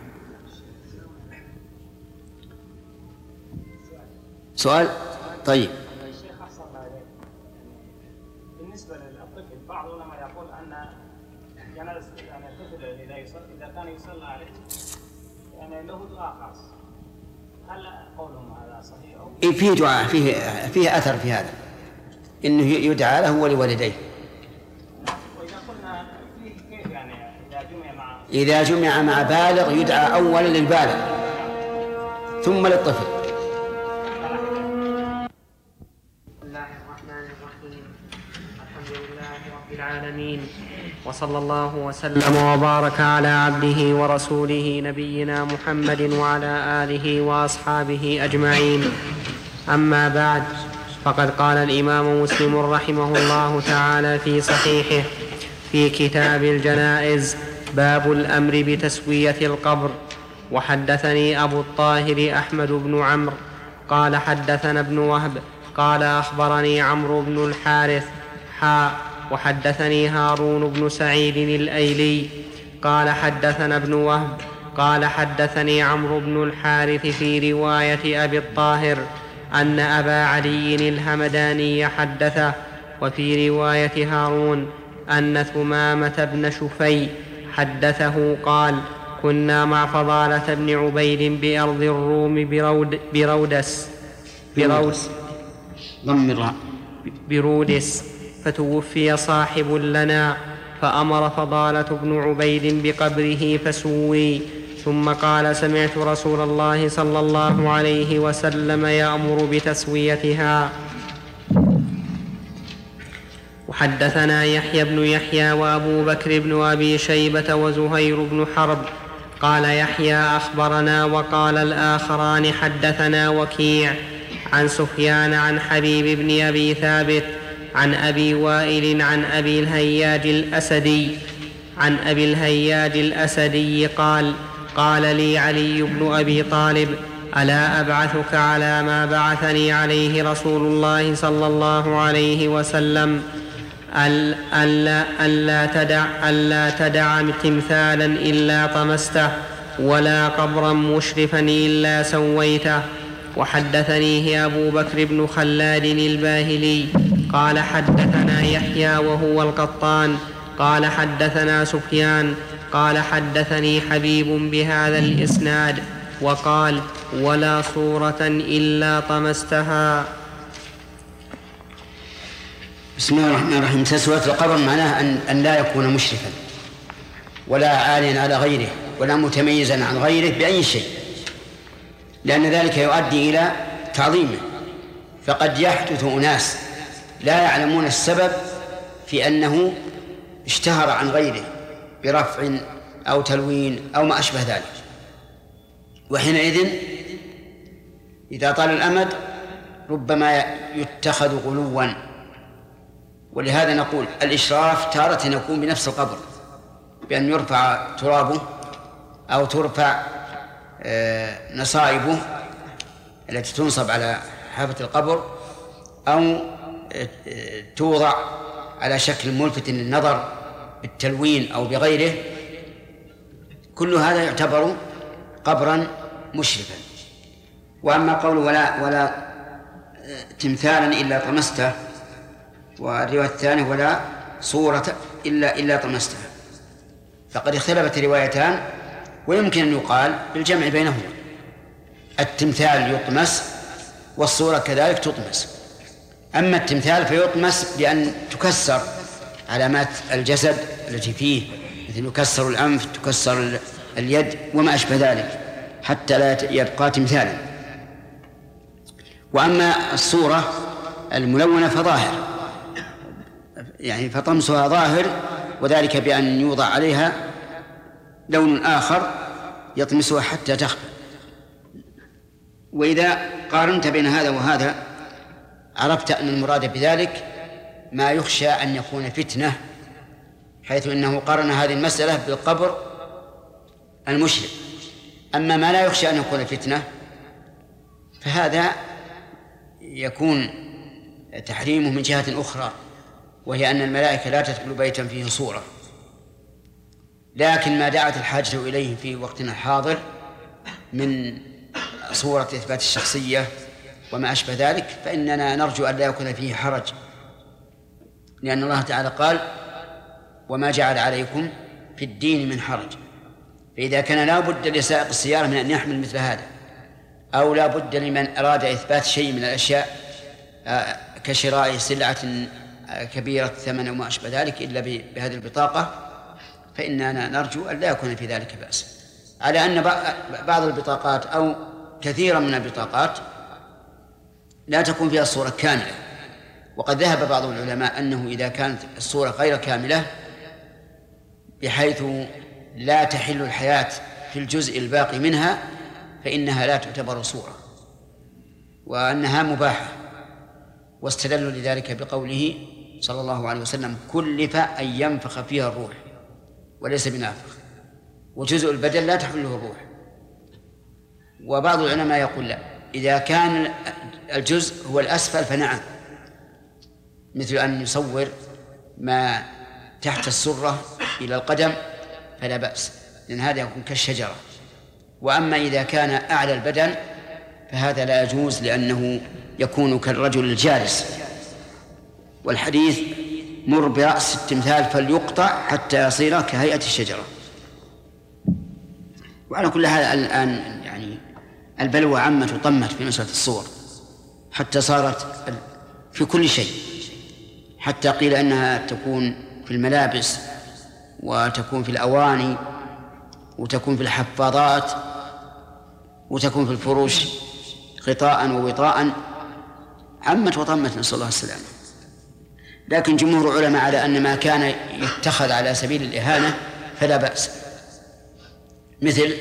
سؤال؟ طيب. الشيخ أحسن الله إليك، بالنسبة للطفل بعض العلماء يقول أن الطفل إذا كان يصلى عليه يعني له دعاء خاص، هل قولهم هذا صحيح أو؟ فيه دعاء، فيه أثر في هذا، إنه يدعى له ولوالديه. وإذا قلنا فيه كيف يعني إذا جمع مع بالغ يدعى أولا للبالغ ثم للطفل. بسم الله الرحمن الرحيم، الحمد لله رب العالمين، وصلى الله وسلم وبارك على عبده ورسوله نبينا محمد وعلى آله وأصحابه أجمعين. أما بعد، فقد قال الإمام مسلم رحمه الله تعالى في صحيحه في كتاب الجنائز باب الأمر بتسوية القبر. وحدثني أبو الطاهر أحمد بن عمرو قال حدثنا ابن وهب قال أخبرني عمرو بن الحارث وحدثني هارون بن سعيد الأيلي قال حدثنا ابن وهب قال حدثني عمرو بن الحارث في رواية أبي الطاهر أن أبا علي الهمداني حدثه، وفي رواية هارون أن ثمامة بن شفي حدثه قال كنا مع فضالة بن عبيد بأرض الروم برودس، فتوفي صاحب لنا، فأمر فضالة بن عبيد بقبره فسوي، ثم قال سمعت رسول الله صلى الله عليه وسلم يأمر بتسويتها. وحدثنا يحيى بن يحيى وأبو بكر بن أبي شيبة وزهير بن حرب. قال يحيى أخبرنا، وقال الآخران حدثنا وكيع عن سفيان عن حبيب بن أبي ثابت عن أبي وائل عن أبي الهياج الأسدي قال لي علي بن أبي طالب ألا أبعثك على ما بعثني عليه رسول الله صلى الله عليه وسلم؟ ألا تدع تمثالا إلا طمسته ولا قبرا مشرفا إلا سويته. وحدثنيه أبو بكر بن خلاد الباهلي قال حدثنا يحيى وهو القطان قال حدثنا سفيان قال حدثني حبيب بهذا الإسناد وقال ولا صورة إلا طمستها. بسم الله الرحمن الرحيم. تسوية القبر معناه أن لا يكون مشرفا ولا عاليا على غيره ولا متميزا عن غيره بأي شيء، لأن ذلك يؤدي إلى تعظيمه. فقد يحدث أناس لا يعلمون السبب في أنه اشتهر عن غيره برفع أو تلوين أو ما أشبه ذلك، وحينئذ إذا طال الأمد ربما يتخذ غلوا. ولهذا نقول الإشراف تارة يكون بنفس القبر بأن يرفع ترابه أو ترفع نصائبه التي تنصب على حافة القبر أو توضع على شكل ملفت للنظر بالتلوين أو بغيره. كل هذا يعتبر قبرا مشرفا. وأما قول ولا تمثالا إلا طمسته، والرواية الثانية ولا صورة إلا طمستها، فقد اختلفت الروايتان، ويمكن أن يقال بالجمع بينهما. التمثال يطمس والصورة كذلك تطمس. أما التمثال فيطمس بأن تكسر علامات الجسد التي فيه، مثل يكسر الأنف، تكسر اليد وما أشبه ذلك حتى لا يبقى تمثالا. وأما الصورة الملونة فظاهر، يعني فطمسها ظاهر، وذلك بأن يوضع عليها لون آخر يطمسها حتى تخفى. وإذا قارنت بين هذا وهذا عرفت أن المراد بذلك ما يخشى أن يكون فتنة، حيث إنه قارن هذه المسألة بالقبر المشرك. أما ما لا يخشى أن يكون فتنة فهذا يكون تحريمه من جهة أخرى، وهي أن الملائكة لا تدخل بيتا فيه صورة. لكن ما دعت الحاجة إليه في وقتنا الحاضر من صورة إثبات الشخصية وما أشبه ذلك فإننا نرجو أن لا يكون فيه حرج، لأن الله تعالى قال وما جعل عليكم في الدين من حرج. فإذا كان لا بد لسائق السيارة من أن يحمل مثل هذا، أو لا بد لمن أراد إثبات شيء من الأشياء كشراء سلعة كبيرة ثمن وما أشبه ذلك إلا بهذه البطاقة، فإننا نرجو أن لا يكون في ذلك بأس. على أن بعض البطاقات أو كثيرا من البطاقات لا تكون فيها الصورة كاملة، وقد ذهب بعض العلماء أنه إذا كانت الصورة غير كاملة بحيث لا تحل الحياة في الجزء الباقي منها فإنها لا تعتبر صورة، وأنها مباحة. واستدلوا لذلك بقوله صلى الله عليه وسلم كلف أن ينفخ فيها الروح وليس بنافخ، وجزء البدن لا تحله الروح. وبعض العلماء يقول لا، إذا كان الجزء هو الأسفل فنعم، مثل أن يصور ما تحت السرة إلى القدم فلا بأس، لأن هذا يكون كالشجرة. وأما إذا كان أعلى البدن فهذا لا يجوز، لأنه يكون كالرجل الجالس. والحديث مر برأس التمثال فليقطع حتى يصير كهيئة الشجرة. وعلى كل هذا الآن يعني البلوى عمت وطمت في مسألة الصور حتى صارت في كل شيء، حتى قيل أنها تكون في الملابس وتكون في الأواني وتكون في الحفاضات وتكون في الفروش غطاء ووطاء، عمت وطمت، نسأل الله السلامة. لكن جمهور العلماء على أن ما كان يتخذ على سبيل الإهانة فلا بأس، مثل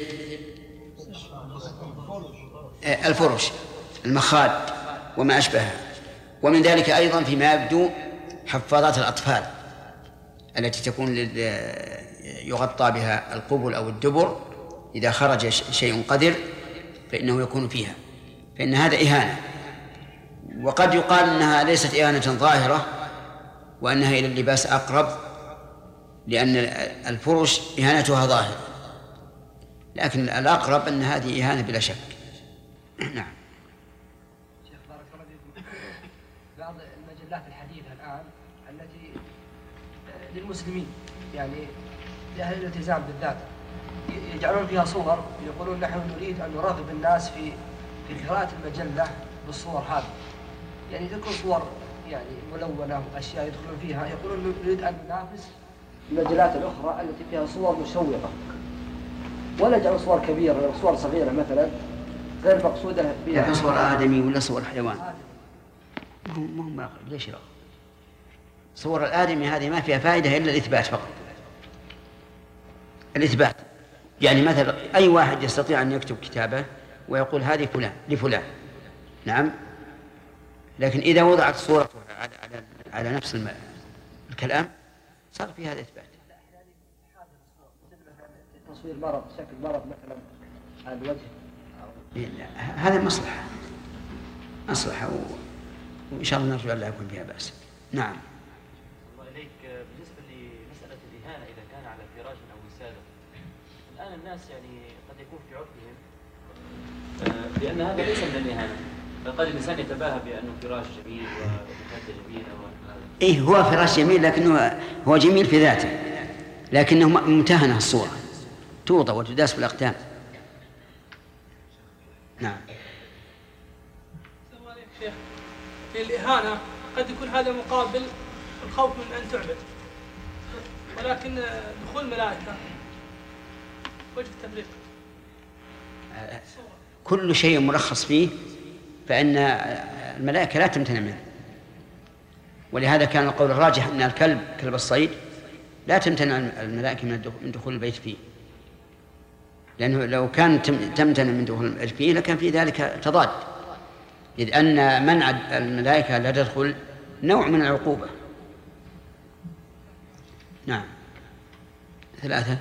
الفرش، المخاد وما أشبهها. ومن ذلك أيضا فيما يبدو حفاظات الأطفال التي تكون يغطى بها القبل أو الدبر، إذا خرج شيء قذر فإنه يكون فيها، فإن هذا إهانة. وقد يقال أنها ليست إهانة ظاهرة، وأنها إلى اللباس أقرب، لأن الفرش إهانتها ظاهرة، لكن الأقرب أن هذه إهانة بلا شك. نعم. شيخ بارك الله فيكم، بعض المجلات الحديثة الآن التي للمسلمين يعني لأهل الالتزام بالذات يجعلون فيها صور، يقولون نحن نريد أن نرغب الناس في قراءة المجلة بالصور هذه، يعني تكون صور يعني ملونة وأشياء يدخلون فيها، يقولون نريد أن ننافس المجلات الأخرى التي فيها صور مشوقة، ولا يجعلون صور كبيرة أو صور صغيرة مثلا غير مقصودة بها. لكن صور آدمي ولا صور حيوان؟ ليش لا؟ صور الآدمي هذه ما فيها فائدة إلا الإثبات فقط، الإثبات. يعني مثلا أي واحد يستطيع أن يكتب كتابة ويقول هذه فلان لفلان، نعم، لكن إذا وضعت صورته على نفس الكلام صار في هذا إثبات. تصوير مرض، شكل مرض مثلا على الوجه، هذا مصلحة وإن شاء الله نرجو أن لا يكون فيها بأس. نعم. الله إليك، بالنسبة لمسألة الإهانة إذا كان على فراش أو وسادة، الآن الناس يعني قد يكون في عرفهم لأن هذا ليس من الإهانة، فقد الإنسان يتباهى بأنه فراش جميل ومكانته جميلة إيه، هو فراش جميل لكنه هو جميل في ذاته، لكنه ممتهنة الصورة، توضع وتداس بالأقدام. نعم. السلام عليكم شيخ. في الإهانة قد يكون هذا مقابل الخوف من أن تعبد، ولكن دخول الملائكة وجه التفريق. كل شيء مرخص فيه فإن الملائكة لا تمتنع منه، ولهذا كان القول الراجح أن الكلب كلب الصيد لا تمتنع الملائكة من دخول البيت فيه، لأنه لو كان تمتنع من دخول البيت فيه لكان في ذلك تضاد، إذ أن منع الملائكة لا تدخل نوع من العقوبة. نعم. 3.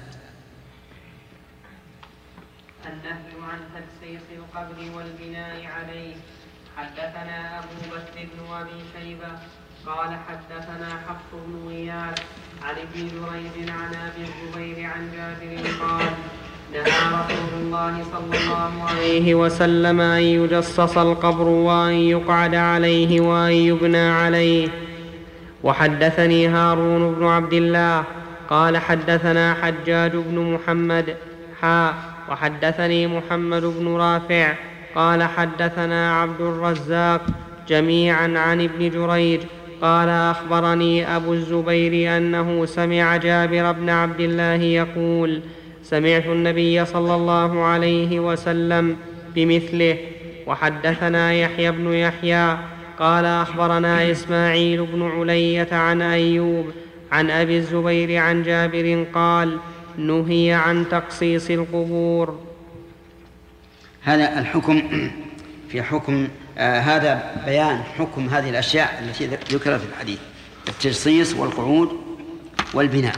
النهي عن تجسيس القبر والبناء عليه. حدثنا أبو بكر بن أبي شيبة قال حدثنا حفص بن غياث عن ابن جريج عن أبي الزبير عن جابر قال نهى رسول الله صلى الله عليه وسلم أن يجسس القبر وأن يقعد عليه وأن يبنى عليه. وحدثني هارون بن عبد الله قال حدثنا حجاج بن محمد وحدثني محمد بن رافع قال حدثنا عبد الرزاق جميعا عن ابن جريج قال أخبرني أبو الزبير أنه سمع جابر بن عبد الله يقول سمعت النبي صلى الله عليه وسلم بمثله. وحدثنا يحيى بن يحيى قال أخبرنا إسماعيل بن علية عن أيوب عن أبي الزبير عن جابر قال نهي عن تقصيص القبور. هذا الحكم في حكم هذا بيان حكم هذه الأشياء التي ذكرت في الحديث: التجصيص والقعود والبناء.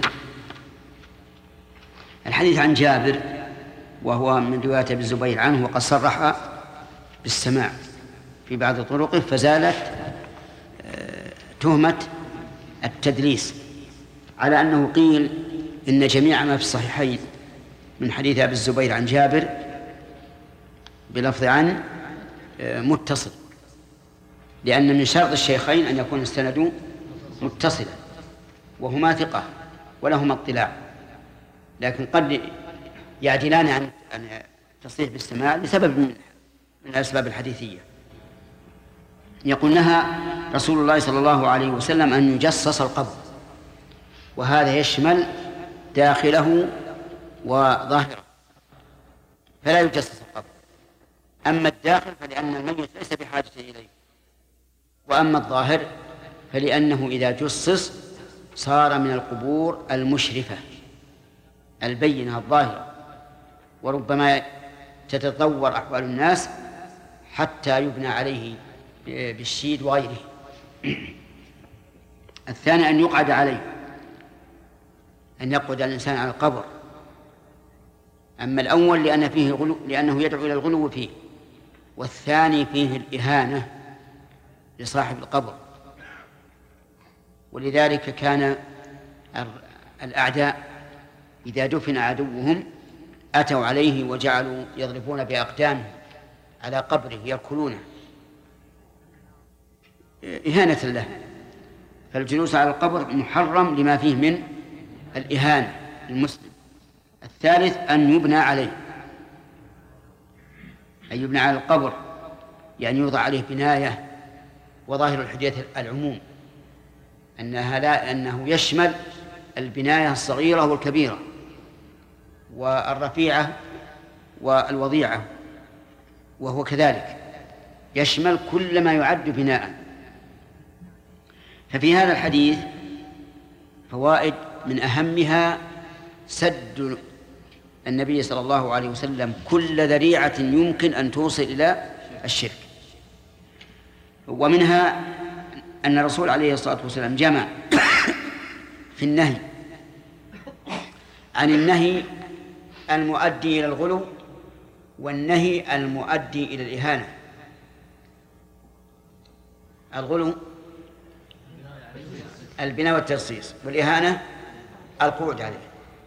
الحديث عن جابر وهو من رواية أبي الزبير عنه، وقد صرح بالسماع في بعض طرقه، فزالت تهمة التدليس على أنه قيل إن جميع ما في الصحيحين من حديث أبي الزبير عن جابر بلفظ عن متصل، لأن من شرط الشيخين أن يكون السند متصلا وهما ثقة ولهما اطلاع، لكن قد يعدلان عن التصريح بالسماع لسبب من الأسباب الحديثية. يقول نهى رسول الله صلى الله عليه وسلم أن يجصص القبر، وهذا يشمل داخله وظاهره، فلا يجصص القبر. أما الداخل فلأن الميت ليس بحاجة إليه، وأما الظاهر فلأنه إذا جصص صار من القبور المشرفة البينة الظاهرة، وربما تتطور أحوال الناس حتى يبنى عليه بالشيد وغيره. الثاني أن يقعد عليه، أن يقعد الإنسان على القبر. أما الأول لأنه يدعو إلى الغلو فيه، والثاني فيه الإهانة لصاحب القبر. ولذلك كان الأعداء إذا دفن عدوهم أتوا عليه وجعلوا يضربون بأقدامهم على قبره يأكلونه إهانة له. فالجلوس على القبر محرم لما فيه من الإهانة المسلم. الثالث أن يبنى عليه، أن يبنى على القبر، يعني يوضع عليه بناية. وظاهر الحديث العموم أنه يشمل البناية الصغيرة والكبيرة والرفيعة والوضيعة، وهو كذلك يشمل كل ما يعد بناء. ففي هذا الحديث فوائد من أهمها سد النبي صلى الله عليه وسلم كل ذريعة يمكن أن توصل إلى الشرك. ومنها أن الرسول عليه الصلاة والسلام جمع في النهي عن النهي المؤدي إلى الغلو والنهي المؤدي إلى الإهانة. الغلو البناء والترصيص، والإهانة القعود عليه.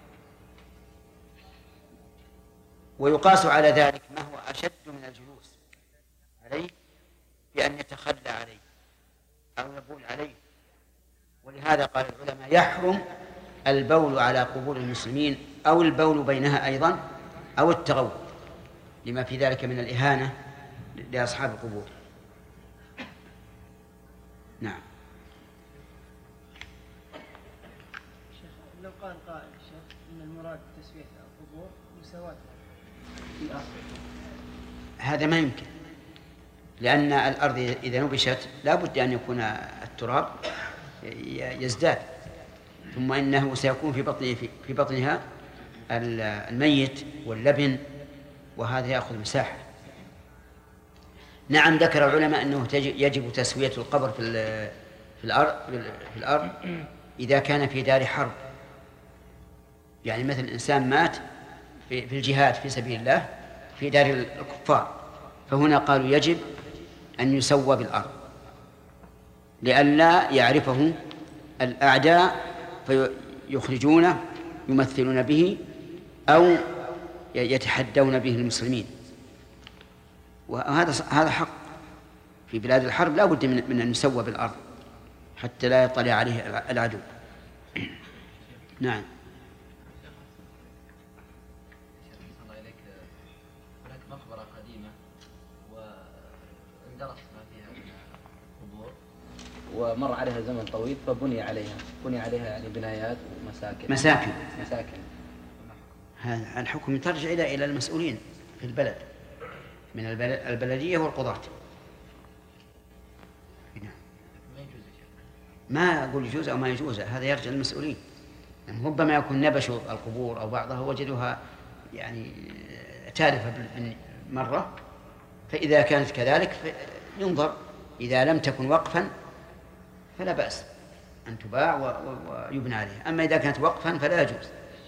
ويقاس على ذلك ما هو أشد من الجلوس عليه بأن يتخلى عليه أو يبول عليه. ولهذا قال العلماء يحرم البول على قبور المسلمين أو البول بينها أيضا أو التغوط، لما في ذلك من الإهانة لأصحاب القبور. نعم. لو قال قائل شيخ إن المراد تسوية القبور مساواة في الأرض، هذا ما يمكن، لأن الأرض إذا نبشت لا بد أن يكون التراب يزداد، ثم إنه سيكون في بطنها الميت واللبن، وهذا يأخذ مساحة. نعم، ذكر العلماء أنه يجب تسوية القبر في الأرض إذا كان في دار حرب، يعني مثل إنسان مات في الجهاد في سبيل الله في دار الكفار، فهنا قالوا يجب أن يسوى بالأرض لئلا يعرفه الأعداء فيخرجونه يمثلون به أو يتحدون به المسلمين. وهذا حق في بلاد الحرب، لا بد من أن يسوى بالأرض حتى لا يطلع عليه العدو. نعم. الله إليك، هناك مقبرة قديمة واندرس ما فيها من قبور ومر عليها زمن طويل فبني عليها يعني بنايات ومساكن. هذا الحكم ترجع إلى المسؤولين في البلد من البلدية والقضاة. ما أقول يجوز أو ما يجوز، هذا يرجع للمسؤولين. يعني ربما يكون نبشوا القبور أو بعضها وجدوها يعني تالفة مرة، فإذا كانت كذلك ينظر، إذا لم تكن وقفا فلا بأس أن تباع ويبنى عليها، أما إذا كانت وقفا فلا يجوز.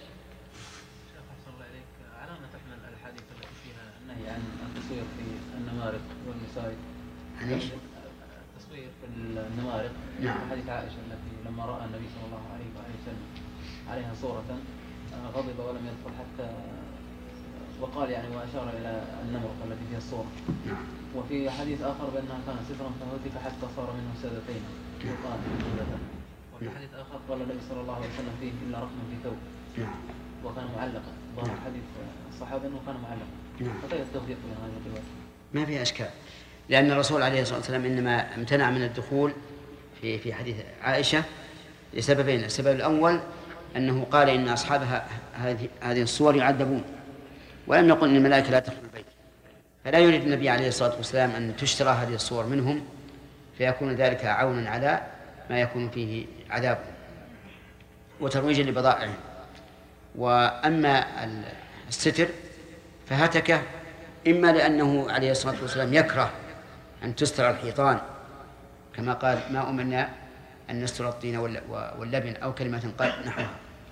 على ما تحمل الحديث التي فيها النهي عن التصوير في النمارق والمساجد؟ التصوير في النمارق. نعم. حديث عائشة التي لما رأى النبي صلى الله عليه وسلم عليها صورة غضب ولم يدخل حتى وقال يعني وأشار إلى النمرق التي فيها الصورة. نعم. وفي حديث آخر بأنها كانت سترا فهتك حتى صار منه سادتين وقال وفي حديث آخر قال النبي صلى الله عليه وسلم فيه إلا رقم في ثوب. نعم. وكان معلقا. ظاهر حديث الصحابة أنه كان معلقا. نعم. فكيف التوفيق بين هذه الروايات؟ ما فيها أشكال، لأن الرسول عليه الصلاة والسلام إنما امتنع من الدخول في حديث عائشة لسببين. السبب الأول أنه قال إن أصحابها هذه الصور يعذبون، ولم يقل إن الملائكة لا تدخل البيت، فلا يريد النبي عليه الصلاة والسلام أن تشترى هذه الصور منهم فيكون ذلك عونا على ما يكون فيه عذاب وترويجا لبضائعهم. وأما الستر فهتكه إما لأنه عليه الصلاة والسلام يكره أن تستر الحيطان كما قال ما أمرنا أن نستر الطين واللبن أو كلمة قال نحوها.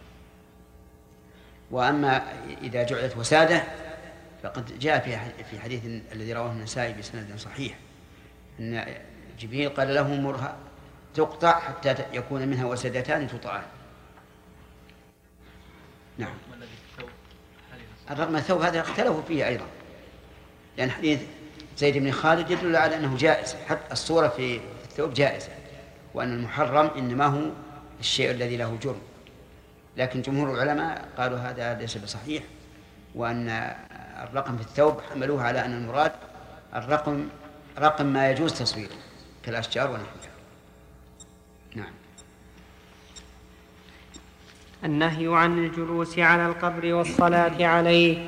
وأما إذا جعلت وسادة فقد جاء في حديث الذي رواه النسائي بسند صحيح أن جبريل قال له مرها تقطع حتى يكون منها وسدتان تطعان. نعم. الرقم الثوب هذا اختلفوا فيه أيضا، لأن حديث زيد بن خالد يدل على أنه جائز، حتى الصورة في الثوب جائزة، وأن المحرم إنما هو الشيء الذي له جرم. لكن جمهور العلماء قالوا هذا ليس بصحيح، وأن الرقم في الثوب حملوه على أن المراد رقم ما يجوز تصويره كالأشجار ونحوها. نعم. النهي عن الجلوس على القبر والصلاة عليه.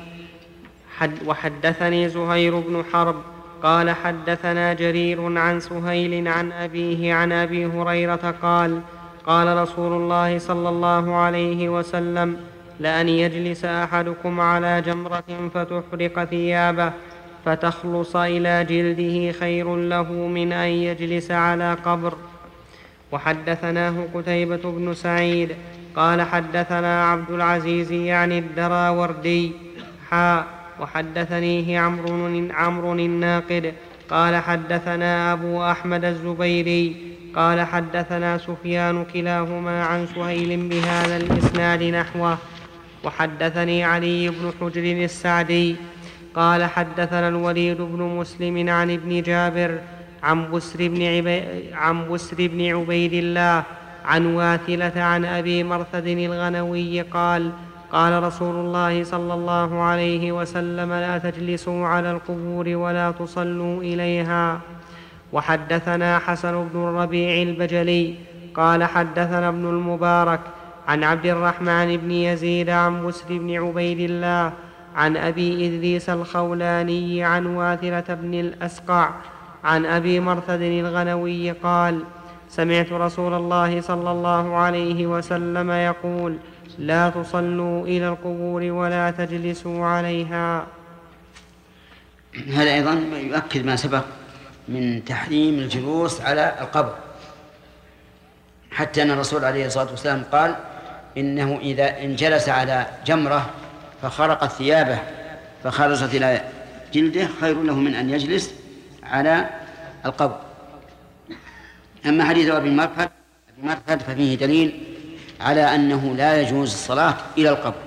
وحدثني زهير بن حرب قال حدثنا جرير عن سهيل عن أبيه عن أبي هريرة قال قال رسول الله صلى الله عليه وسلم: لأن يجلس أحدكم على جمرة فتحرق ثيابه فتخلص إلى جلده خير له من أن يجلس على قبر. وحدثناه قتيبة بن سعيد قال حدثنا عبد العزيز يعني الدراوردي وحدثنيه عمرو الناقد قال حدثنا أبو أحمد الزبيري قال حدثنا سفيان كلاهما عن سهيل بهذا الإسناد نحوه. وحدثني علي بن حجر السعدي قال حدثنا الوليد بن مسلم عن ابن جابر عن بسر بن عبيد الله عن واثلة عن أبي مرثد الغنوي قال قال رسول الله صلى الله عليه وسلم: لا تجلسوا على القبور ولا تصلوا إليها. وحدثنا حسن بن الربيع البجلي قال حدثنا ابن المبارك عن عبد الرحمن بن يزيد عن بسر بن عبيد الله عن أبي إدريس الخولاني عن واثلة بن الأسقع عن أبي مرثد الغنوي قال: سمعت رسول الله صلى الله عليه وسلم يقول: لا تصلوا إلى القبور ولا تجلسوا عليها. هذا أيضا يؤكد ما سبق من تحريم الجلوس على القبر، حتى أن الرسول عليه الصلاة والسلام قال: إنه إذا جلس على جمرة فخرقت ثيابه فخرجت إلى جلده خير له من أن يجلس على القبر. أما حديث أبي مرثد ففيه دليل على أنه لا يجوز الصلاة إلى القبر،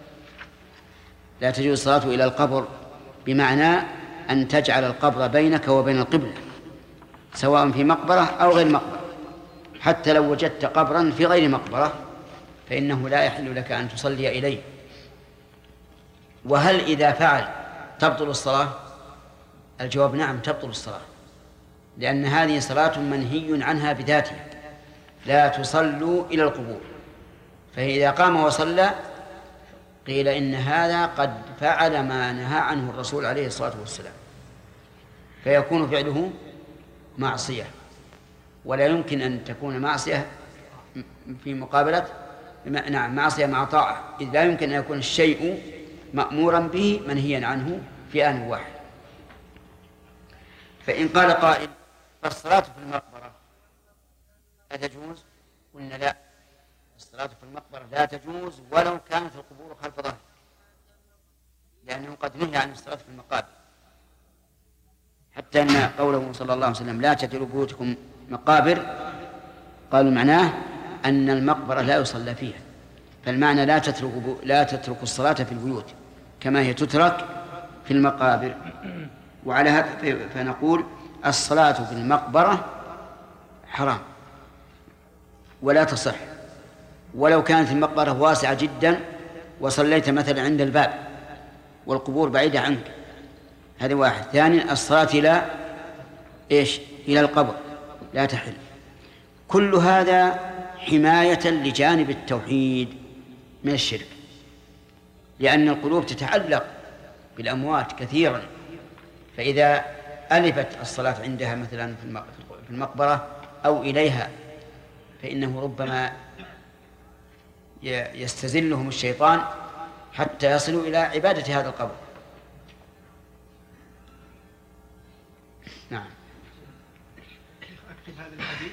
لا تجوز الصلاة إلى القبر بمعنى أن تجعل القبر بينك وبين القبلة، سواء في مقبرة أو غير مقبرة. حتى لو وجدت قبرا في غير مقبرة فإنه لا يحل لك أن تصلي إليه. وهل إذا فعل تبطل الصلاة؟ الجواب نعم، تبطل الصلاة، لأن هذه صلاة منهي عنها بذاتها، لا تصلوا إلى القبور. فإذا قام وصلى قيل إن هذا قد فعل ما نهى عنه الرسول عليه الصلاة والسلام، فيكون فعله معصية، ولا يمكن أن تكون معصية في مقابلة معصية مع طاعة، إذ لا يمكن أن يكون الشيء مأمورا به منهيا عنه في آن واحد. فإن قال قائل: فالصلاة في المقبرة لا تجوز؟ قلنا لا، الصلاة في المقبرة لا تجوز ولو كانت القبور خلف ظهر، لأنه قد نهي عن الصلاة في المقابر، حتى أن قوله صلى الله عليه وسلم: لا تجعلوا بيوتكم مقابر، قالوا معناه أن المقبرة لا يصلى فيها، فالمعنى لا تتركوا الصلاة في البيوت كما هي تترك في المقابر. وعلى هذا فنقول الصلاة في المقبرة حرام ولا تصح، ولو كانت المقبرة واسعة جدا وصليت مثلا عند الباب والقبور بعيدة عنك، هذا واحد. ثانيا الصلاة إلى القبر لا تحل. كل هذا حماية لجانب التوحيد من الشرك، لأن القلوب تتعلق بالأموات كثيرا، فإذا ألفت الصلاة عندها مثلا في المقبرة أو إليها فإنه ربما يستزلهم الشيطان حتى يصلوا إلى عبادة هذا القبر. نعم. أكتب هذا الحديث.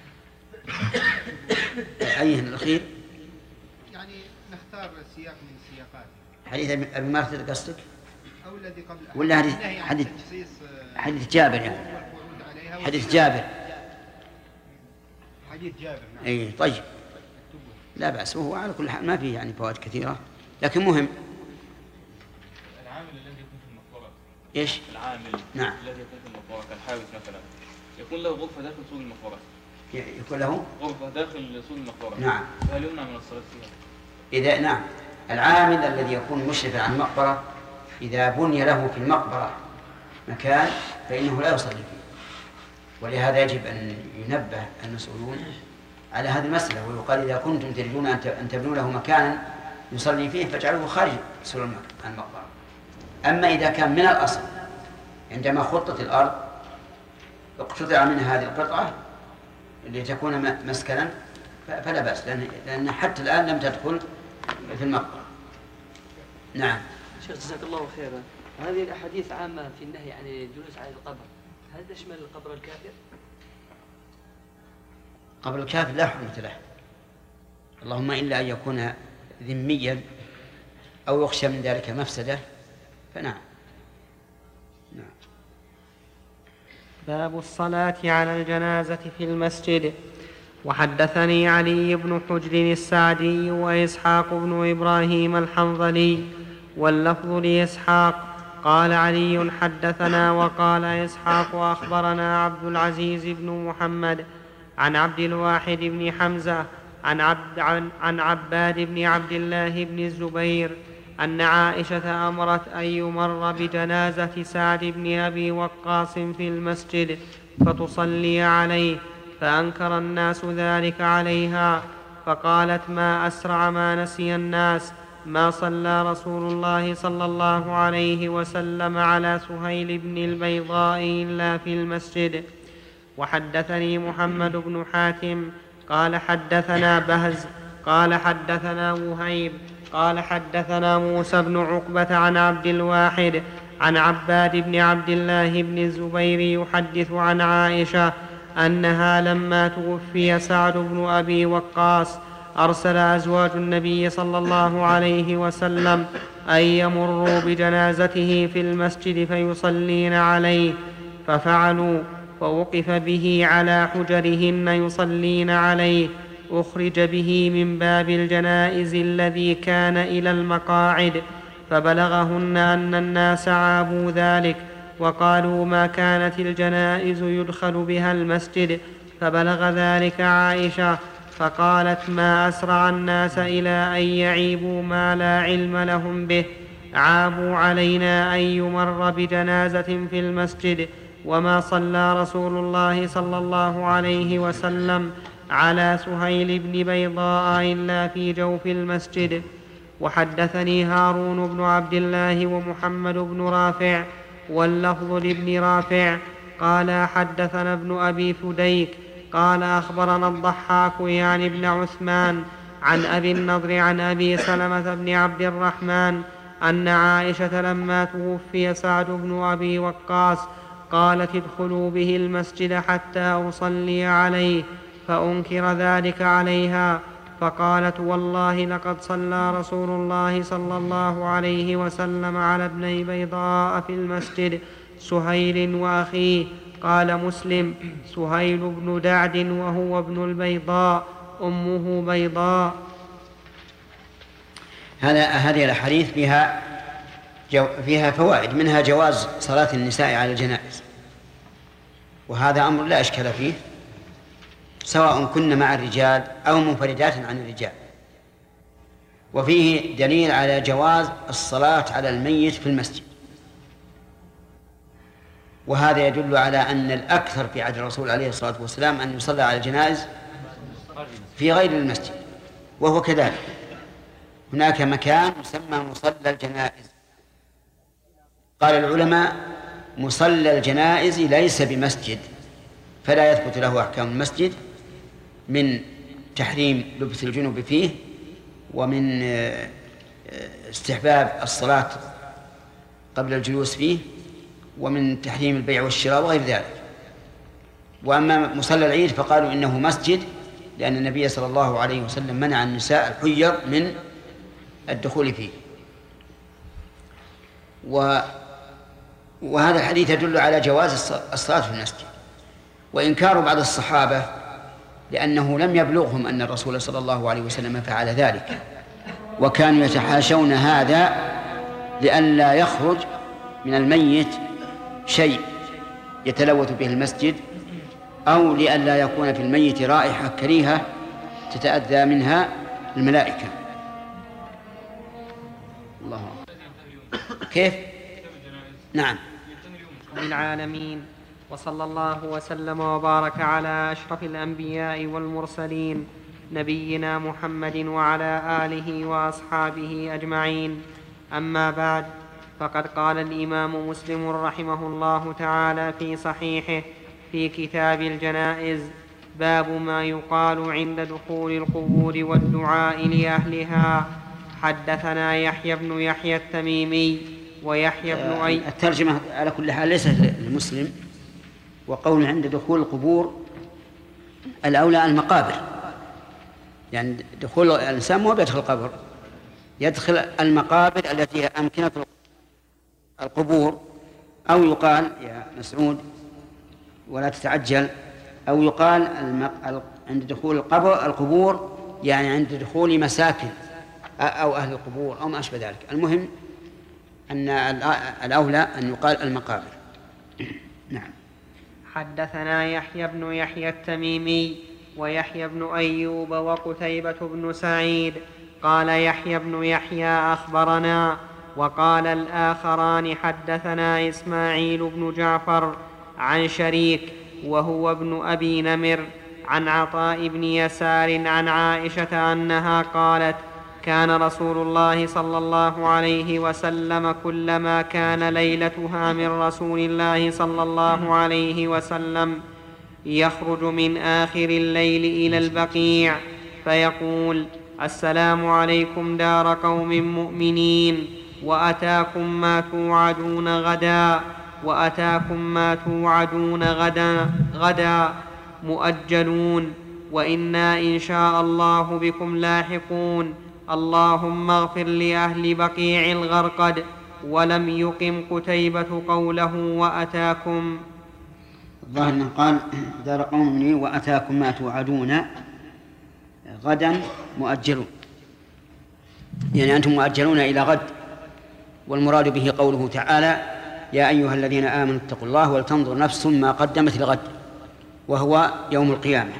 أيه الأخير؟ يعني نختار سياق من السياقات. حديث أبي مرثد قصدك؟ أو الذي قبل ولا حديث جابر يعني؟ حديث جابر. حديث جابر. نعم. اي طيب لا بأس، وهو على كل حال ما فيه يعني فوائد كثيرة، لكن مهم. العامل الذي يكون في المقبرة ايش؟ العامل نعم. الذي يكون في المقبرة كالحارس مثلا يكون له غرفة داخل سور المقبرة. يكون له غرفة داخل سور المقبرة. نعم. فهل يمنع من الصلاة فيها؟ إذا نعم، العامل الذي يكون مشرفا على المقبرة إذا بني له في المقبرة مكان فإنه لا يصلي فيه، ولهذا يجب أن ينبه المسؤولون على هذه المسألة، ويقال إذا كنتم تريدون أن تبنوا له مكانا يصلي فيه فاجعلوه خارج سور المقبرة. أما إذا كان من الأصل عندما خطت الأرض اقتطع منها هذه القطعة لتكون مسكنا فلا بأس، لأن حتى الآن لم تدخل في المقبرة. نعم. شيخ جزاك الله خيرا، هذه الأحاديث عامة في النهي عن الجلوس على القبر، هل تشمل القبر الكافر؟ قبر الكافر لا حرمة له، اللهم إلا أن يكون ذميا أو يخشى من ذلك مفسدة فنعم. نعم. باب الصلاة على الجنازة في المسجد. وحدثني علي بن حجر السعدي وإسحاق بن إبراهيم الحنظلي واللفظ لإسحاق قال علي حدثنا وقال إسحاق أخبرنا عبد العزيز بن محمد عن عبد الواحد بن حمزة عن عباد بن عبد الله بن الزبير أن عائشة أمرت أن يمر بجنازة سعد بن أبي وقاص في المسجد فتصلي عليه، فأنكر الناس ذلك عليها، فقالت ما أسرع ما نسي الناس ما صلى رسول الله صلى الله عليه وسلم على سهيل بن البيضاء إلا في المسجد. وحدثني محمد بن حاتم قال حدثنا بهز قال حدثنا وهيب قال حدثنا موسى بن عقبة عن عبد الواحد عن عباد بن عبد الله بن الزبير يحدث عن عائشة أنها لما توفي سعد بن أبي وقاص أرسل أزواج النبي صلى الله عليه وسلم أن يمروا بجنازته في المسجد فيصلين عليه، ففعلوا، فوقف به على حجرهن يصلين عليه، أخرج به من باب الجنائز الذي كان إلى المقاعد، فبلغهن أن الناس عابوا ذلك وقالوا ما كانت الجنائز يدخل بها المسجد، فبلغ ذلك عائشة فقالت ما أسرع الناس إلى أن يعيبوا ما لا علم لهم به، عابوا علينا أن يمر بجنازة في المسجد، وما صلى رسول الله صلى الله عليه وسلم على سهيل بن بيضاء إلا في جوف المسجد. وحدثني هارون بن عبد الله ومحمد بن رافع واللفظ لابن رافع قال حدثنا ابن أبي فديك قال أخبرنا الضحاك يعني ابن عثمان عن أبي النضر عن أبي سلمة بن عبد الرحمن أن عائشة لما توفي سعد بن أبي وقاص قالت ادخلوا به المسجد حتى أصلي عليه، فأنكر ذلك عليها، فقالت والله لقد صلى رسول الله صلى الله عليه وسلم على ابني بيضاء في المسجد سهيل وأخيه. قال مسلم سهيل بن دعد وهو ابن البيضاء أمه بيضاء. هذه الأحاديث فيها فوائد، منها جواز صلاة النساء على الجنائز، وهذا أمر لا إشكال فيه سواء كن مع الرجال أو منفردات عن الرجال. وفيه دليل على جواز الصلاة على الميت في المسجد، وهذا يدل على أن الأكثر في عهد الرسول عليه الصلاة والسلام أن يصلى على الجنائز في غير المسجد، وهو كذلك. هناك مكان يسمى مصلى الجنائز. قال العلماء مصلى الجنائز ليس بمسجد، فلا يثبت له أحكام المسجد من تحريم لبس الجنوب فيه، ومن استحباب الصلاة قبل الجلوس فيه، ومن تحريم البيع والشراء وغير ذلك. وأما مصلى العيد فقالوا إنه مسجد، لأن النبي صلى الله عليه وسلم منع النساء الحيض من الدخول فيه. وهذا الحديث يدل على جواز الصلاة في المسجد. وإنكار بعض الصحابة لأنه لم يبلغهم أن الرسول صلى الله عليه وسلم فعل ذلك، وكانوا يتحاشون هذا لئلا يخرج من الميت شيء يتلوث به المسجد، أو لئلا يكون في الميت رائحة كريهة تتأذى منها الملائكة. الله كيف؟ نعم. العالمين، وصلى الله وسلم وبارك على أشرف الأنبياء والمرسلين نبينا محمد وعلى آله وأصحابه أجمعين. أما بعد، فقد قال الإمام مسلم رحمه الله تعالى في صحيحه في كتاب الجنائز: باب ما يقال عند دخول القبور والدعاء لأهلها. حدثنا يحيى بن يحيى التميمي ويحيى بن الترجمة على كل حال ليست للمسلم، وقول عند دخول القبور الأولى المقابر، يعني دخول الإنسان مو بيدخل القبر، يدخل المقابر التي هي أمكنة القبور. أو يقال يا مسعود ولا تتعجل، أو يقال عند دخول القبور يعني عند دخول مساكن أو أهل القبور أو ما أشبه ذلك. المهم أن الأولى أن يقال المقابر. نعم. حدثنا يحيى بن يحيى التميمي ويحيى بن أيوب وقتيبة بن سعيد قال يحيى بن يحيى أخبرنا، وقال الآخران حدثنا إسماعيل بن جعفر عن شريك وهو ابن أبي نمر عن عطاء بن يسار عن عائشة أنها قالت: كان رسول الله صلى الله عليه وسلم كلما كان ليلتها من رسول الله صلى الله عليه وسلم يخرج من آخر الليل إلى البقيع فيقول: السلام عليكم دار قوم مؤمنين، وأتاكم ما توعدون غدا، وأتاكم ما توعدون غدا مؤجلون، وإنا إن شاء الله بكم لاحقون. اللهم اغفر لأهل بقيع الغرقد. ولم يقم قتيبة قوله وأتاكم. الظاهر أنه قال دار قوم مؤمنين وأتاكم ما توعدون غدا مؤجلون، يعني أنتم مؤجلون إلى غد. والمراد به قوله تعالى: يا أيها الذين آمنوا اتقوا الله ولتنظر نفس ما قدمت لغد، وهو يوم القيامة.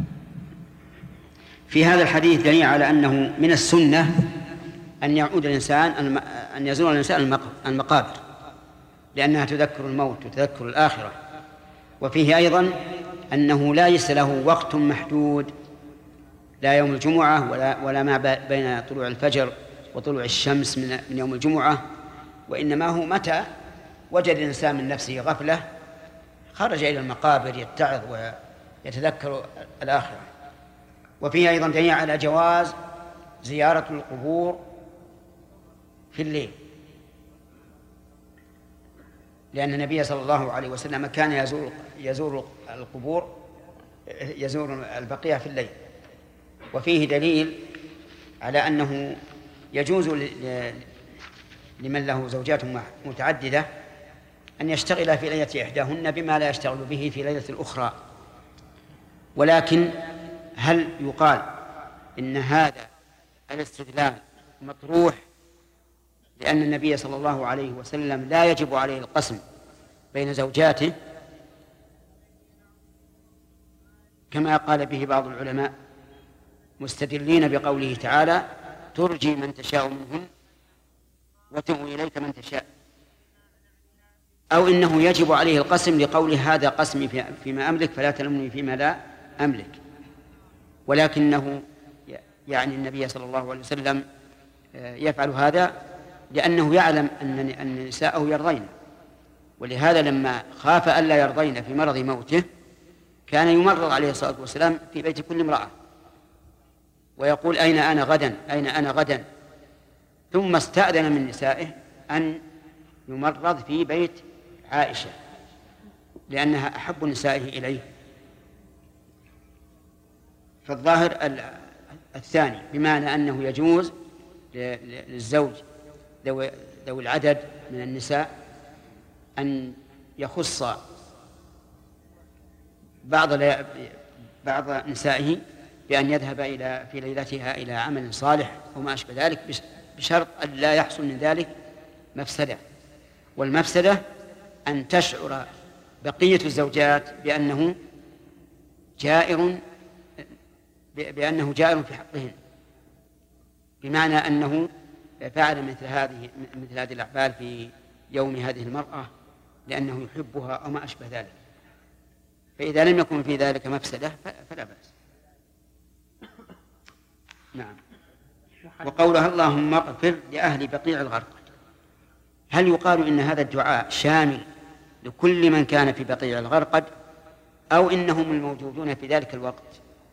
في هذا الحديث دليل على أنه من السنة أن يعود الإنسان أن يزور الإنسان المقابر، لأنها تذكر الموت وتذكر الآخرة. وفيه أيضا أنه ليس له وقت محدود، لا يوم الجمعة ولا ما بين طلوع الفجر وطلوع الشمس من يوم الجمعة، وإنما هو متى وجد الإنسان من نفسه غفلة خرج إلى المقابر يتعظ ويتذكر الآخرة. وفيه أيضا دليل على جواز زيارة القبور في الليل، لأن النبي صلى الله عليه وسلم كان يزور القبور، يزور البقيع في الليل. وفيه دليل على أنه يجوز لمن له زوجات متعددة أن يشتغل في ليلة إحداهن بما لا يشتغل به في ليلة الأخرى. ولكن هل يقال إن هذا الاستدلال مطروح لأن النبي صلى الله عليه وسلم لا يجب عليه القسم بين زوجاته كما قال به بعض العلماء مستدلين بقوله تعالى: ترجي من تشاء منهن وتؤوي إليك من تشاء، أو إنه يجب عليه القسم لقول هذا قسمي فيما أملك فلا تلمني فيما لا أملك. ولكنه يعني النبي صلى الله عليه وسلم يفعل هذا لأنه يعلم أن نساءه يرضين، ولهذا لما خاف ألا يرضين في مرض موته كان يمرض عليه الصلاة والسلام في بيت كل امرأة ويقول: أين أنا غدا، أين أنا غدا. ثم استأذن من نسائه أن يمرض في بيت عائشة لأنها أحب نسائه إليه. فالظاهر الثاني بمعنى أنه يجوز للزوج ذوي العدد من النساء أن يخص بعض نسائه بأن يذهب في ليلتها إلى عمل صالح وما أشبه ذلك، بشرط أن لا يحصل من ذلك مفسدة. والمفسدة أن تشعر بقية الزوجات بأنه جائر في حقهن، بمعنى أنه فعل مثل هذه الأفعال في يوم هذه المرأة لأنه يحبها أو ما أشبه ذلك. فإذا لم يكن في ذلك مفسدة فلا بأس. نعم. وقولها اللهم اغفر لأهل بقيع الغرقد، هل يقال إن هذا الدعاء شامل لكل من كان في بقيع الغرقد أو إنهم الموجودون في ذلك الوقت؟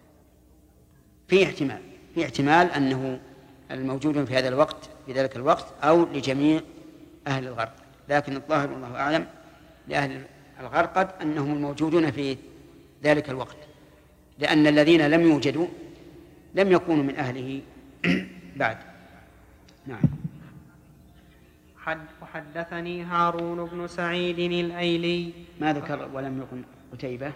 في احتمال أنه الموجودون في ذلك الوقت أو لجميع أهل الغرقد، لكن الظاهر والله أعلم لأهل الغرقد أنهم الموجودون في ذلك الوقت، لأن الذين لم يوجدوا لم يكونوا من أهله بعد. نعم. وحدثني هارون بن سعيد الأيلي. ما ذكر ولم يكن قتيبة؟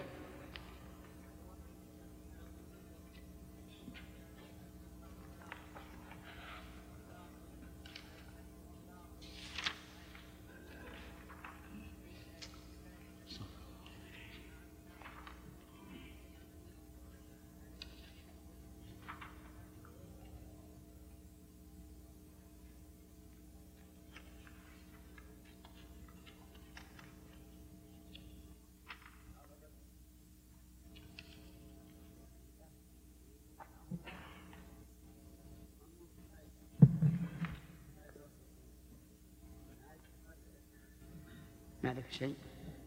ما ذكر شيء.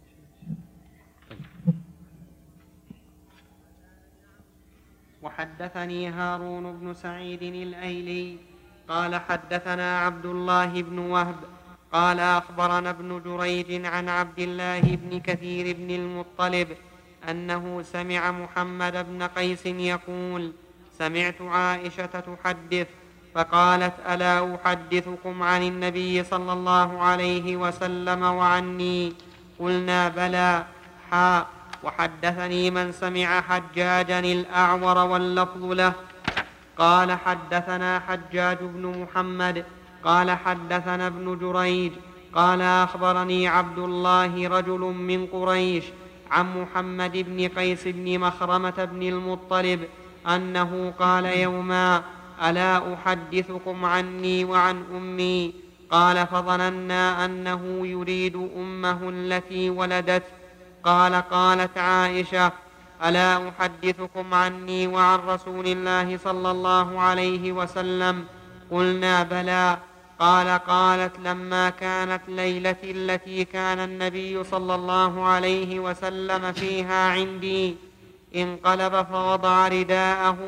وحدثني هارون بن سعيد الأيلي قال حدثنا عبد الله بن وهب قال أخبرنا ابن جريج عن عبد الله بن كثير بن المطلب أنه سمع محمد بن قيس يقول: سمعت عائشة تحدث فقالت: ألا أحدثكم عن النبي صلى الله عليه وسلم وعني؟ قلنا: بلى. وحدثني من سمع حجاجا الأعور واللفظ له قال: حدثنا حجاج بن محمد قال: حدثنا ابن جريج قال: أخبرني عبد الله رجل من قريش عن محمد بن قيس بن مخرمة بن المطلب أنه قال يوما: ألا أحدثكم عني وعن أمي؟ قال: فظننا أنه يريد أمه التي ولدت. قالت عائشة: ألا أحدثكم عني وعن رسول الله صلى الله عليه وسلم؟ قلنا: بلى. قالت: لما كانت ليلتي التي كان النبي صلى الله عليه وسلم فيها عندي انقلب فوضع رداءه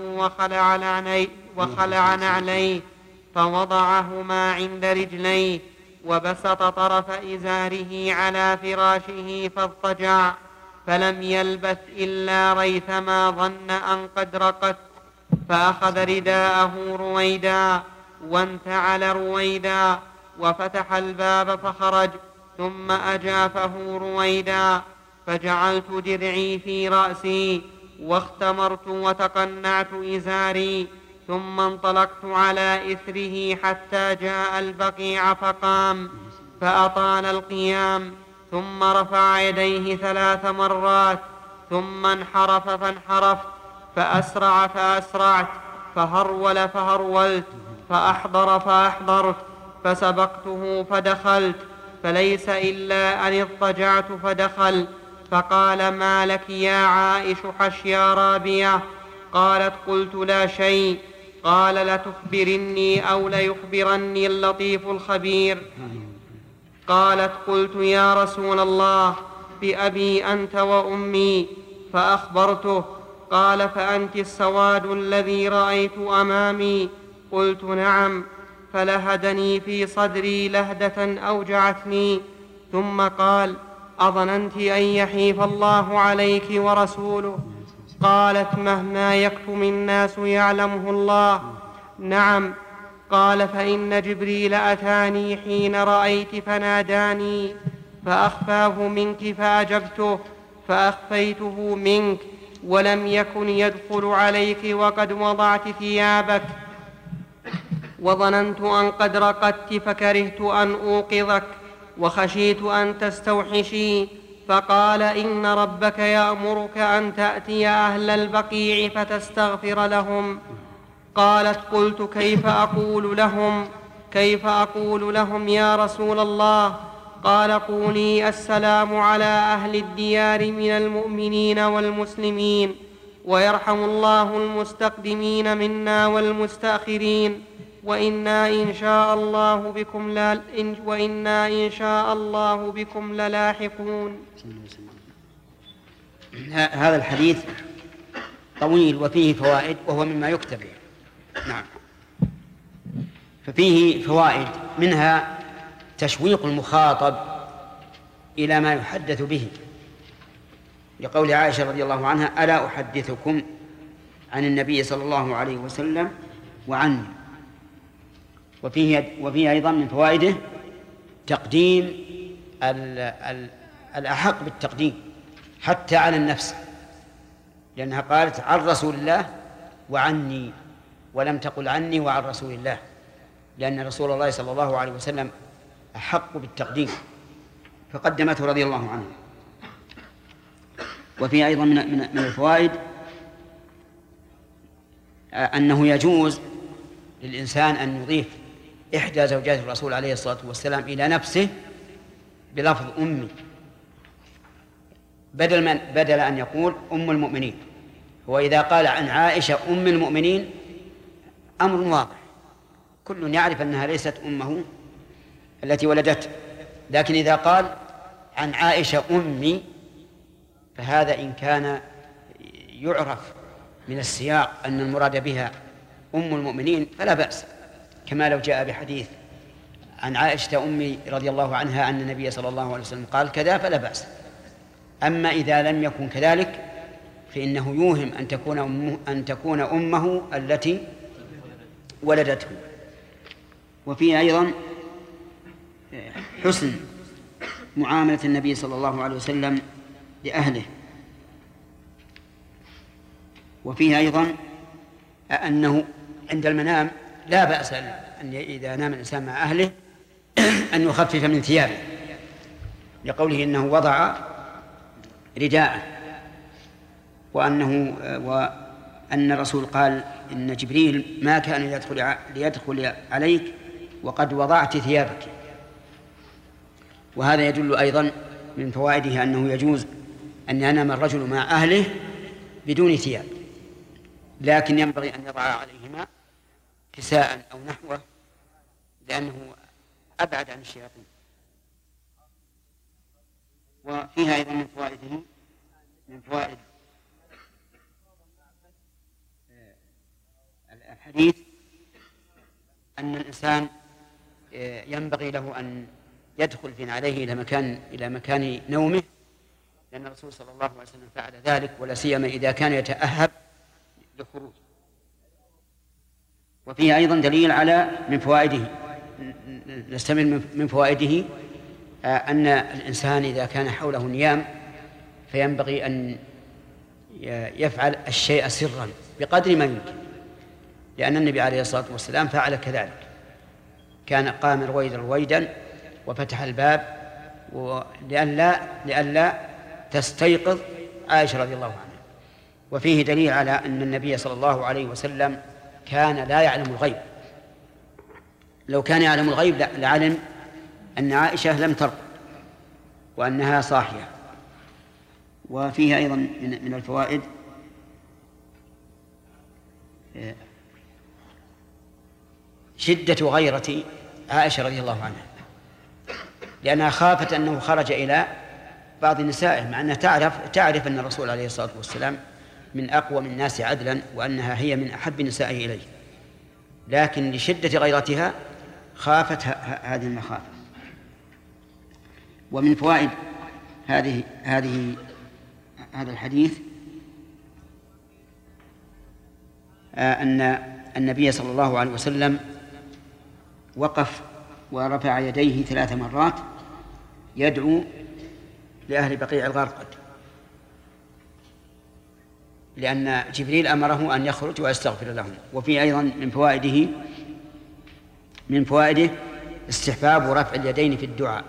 وخلع نعليه فوضعهما عند رجليه وبسط طرف إزاره على فراشه فاضطجع، فلم يلبث إلا ريثما ظن أن قد رقت، فأخذ رداءه رويدا وانتعل رويدا وفتح الباب فخرج، ثم أجافه رويدا، فجعلت درعي في رأسي واختمرت وتقنعت إزاري، ثم انطلقت على إثره حتى جاء البقيع فقام فأطال القيام، ثم رفع يديه 3 مرات، ثم انحرف فانحرفت، فأسرع فأسرعت، فهرول فهرولت، فأحضر فأحضرت، فسبقته فدخلت، فليس إلا أن اضطجعت فدخل، فقال: ما لك يا عائش حشيا رابية؟ قالت: قلت: لا شيء. قال: لتخبرني أو ليخبرني اللطيف الخبير؟ قالت: قلت: يا رسول الله، بأبي أنت وأمي. فأخبرته. قال: فأنت السواد الذي رأيت أمامي؟ قلت: نعم. فلهدني في صدري لهدة أوجعتني، ثم قال: أظننت أن يحيف الله عليك ورسوله؟ قالت: مهما يكتم الناس يعلمه الله. نعم. قال: فإن جبريل أتاني حين رأيت فناداني فأخفاه منك فأجبته، فأخفيته منك ولم يكن يدخل عليك وقد وضعت ثيابك، وظننت أن قد رقدت فكرهت أن أوقظك وخشيت أن تستوحشي، فقال إن ربك يأمرك أن تأتي أهل البقيع فتستغفر لهم. قالت قلت كيف أقول لهم يا رسول الله؟ قال قولي السلام على أهل الديار من المؤمنين والمسلمين، ويرحم الله المستقدمين منا والمستأخرين، وإنا إن شاء الله بكم للاحقون. هذا الحديث طويل وفيه فوائد، وهو مما يكتب. نعم. ففيه فوائد، منها تشويق المخاطب إلى ما يحدث به، لقول عائشة رضي الله عنها: ألا أحدثكم عن النبي صلى الله عليه وسلم وعني. وفيه أيضا من فوائده تقديم الأحق بالتقديم حتى على النفس، لأنها قالت عن رسول الله وعني، ولم تقل عني وعن رسول الله، لأن رسول الله صلى الله عليه وسلم أحق بالتقديم، فقدمته رضي الله عنه. وفي أيضا من الفوائد أنه يجوز للإنسان أن يضيف إحدى زوجات الرسول عليه الصلاة والسلام إلى نفسه بلفظ أمي، بدل أن يقول أم المؤمنين. هو إذا قال عن عائشة أم المؤمنين أمر واضح، كل يعرف أنها ليست أمه التي ولدته، لكن إذا قال عن عائشة أمي فهذا إن كان يعرف من السياق أن المراد بها أم المؤمنين فلا بأس، كما لو جاء بحديث عن عائشة أمي رضي الله عنها أن النبي صلى الله عليه وسلم قال كذا فلا بأس. أما إذا لم يكن كذلك فإنه يوهم أن تكون أمه التي ولدته. وفيه أيضا حسن معاملة النبي صلى الله عليه وسلم لأهله. وفيه أيضا أنه عند المنام لا بأس أن إذا نام الإنسان مع أهله أن يخفف من ثيابه، لقوله إنه وضع رداءه، وأن الرسول قال إن جبريل ما كان ليدخل عليك وقد وضعت ثيابك. وهذا يدل أيضا من فوائده أنه يجوز أن ينام الرجل مع أهله بدون ثياب، لكن ينبغي أن يضع عليهما كساء أو نحوه لأنه أبعد عن الشياطين. وفيها أيضا من فوائد الحديث أن الإنسان ينبغي له أن يدخل في نعليه إلى مكان نومه، لأن الرسول صلى الله عليه وسلم فعل ذلك، ولا سيما إذا كان يتأهب للخروج. وفيه أيضا دليل على من فوائده، نستمر من فوائده أن الإنسان إذا كان حوله نيام فينبغي أن يفعل الشيء سرا بقدر ما يمكن، لأن النبي عليه الصلاة والسلام فعل كذلك، كان قام رويدا وفتح الباب لئلا تستيقظ عائشة رضي الله عنها. وفيه دليل على أن النبي صلى الله عليه وسلم كان لا يعلم الغيب، لو كان يعلم الغيب لعلم أن عائشة لم ترقد وأنها صاحية. وفيه أيضا من الفوائد شدة غيرة عائشة رضي الله عنها، لأنها خافت أنه خرج إلى بعض نسائه، مع أنها تعرف أن الرسول عليه الصلاة والسلام من أقوى من الناس عدلا وأنها هي من أحب نسائه إليه، لكن لشدة غيرتها خافت هذه المخافة. ومن فوائد هذا الحديث أن النبي صلى الله عليه وسلم وقف ورفع يديه 3 مرات يدعو لأهل بقيع الغرقد، لأن جبريل أمره أن يخرج ويستغفر لهم. وفي أيضا من فوائده استحباب رفع اليدين في الدعاء،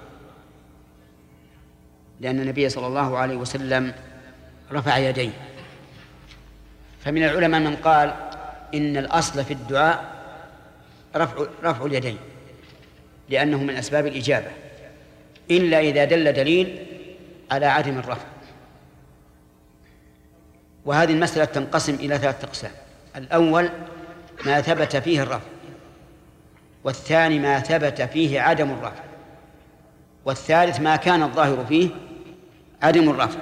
لأن النبي صلى الله عليه وسلم رفع يديه. فمن العلماء من قال إن الأصل في الدعاء رفع اليدين، لأنه من أسباب الإجابة، إلا إذا دل دليل على عدم الرفع. وهذه المسألة تنقسم إلى 3 أقسام: الأول ما ثبت فيه الرفع، والثاني ما ثبت فيه عدم الرفع، والثالث ما كان الظاهر فيه عدم الرفع.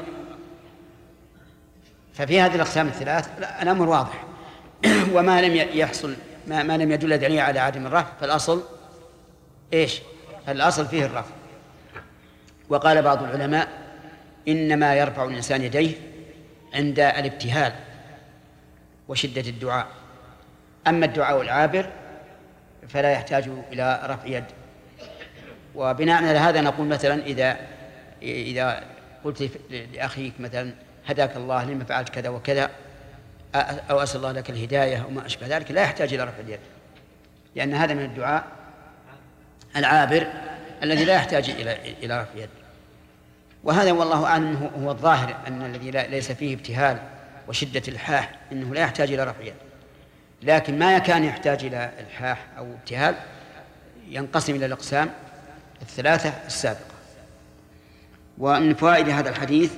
ففي هذه الأقسام الثلاث الأمر واضح. وما لم يحصل ما لم يدل دليل على عدم الرفع فالأصل إيش؟ الأصل فيه الرفع. وقال بعض العلماء إنما يرفع الإنسان يديه عند الابتهال وشدة الدعاء، أما الدعاء العابر فلا يحتاج إلى رفع يد. وبناء على هذا نقول مثلا إذا قلت لأخيك مثلا هداك الله لما فعلت كذا وكذا، أو أسأل الله لك الهداية أو ما أشبه ذلك، لا يحتاج إلى رفع اليد، لأن هذا من الدعاء العابر الذي لا يحتاج إلى رفع يد. وهذا والله أعلم هو الظاهر، أن الذي ليس فيه ابتهال وشدة الحاح إنه لا يحتاج إلى رفع يد. لكن ما كان يحتاج إلى الحاح أو ابتهال ينقسم إلى الأقسام الثلاثة السابقة. ومن فوائد هذا الحديث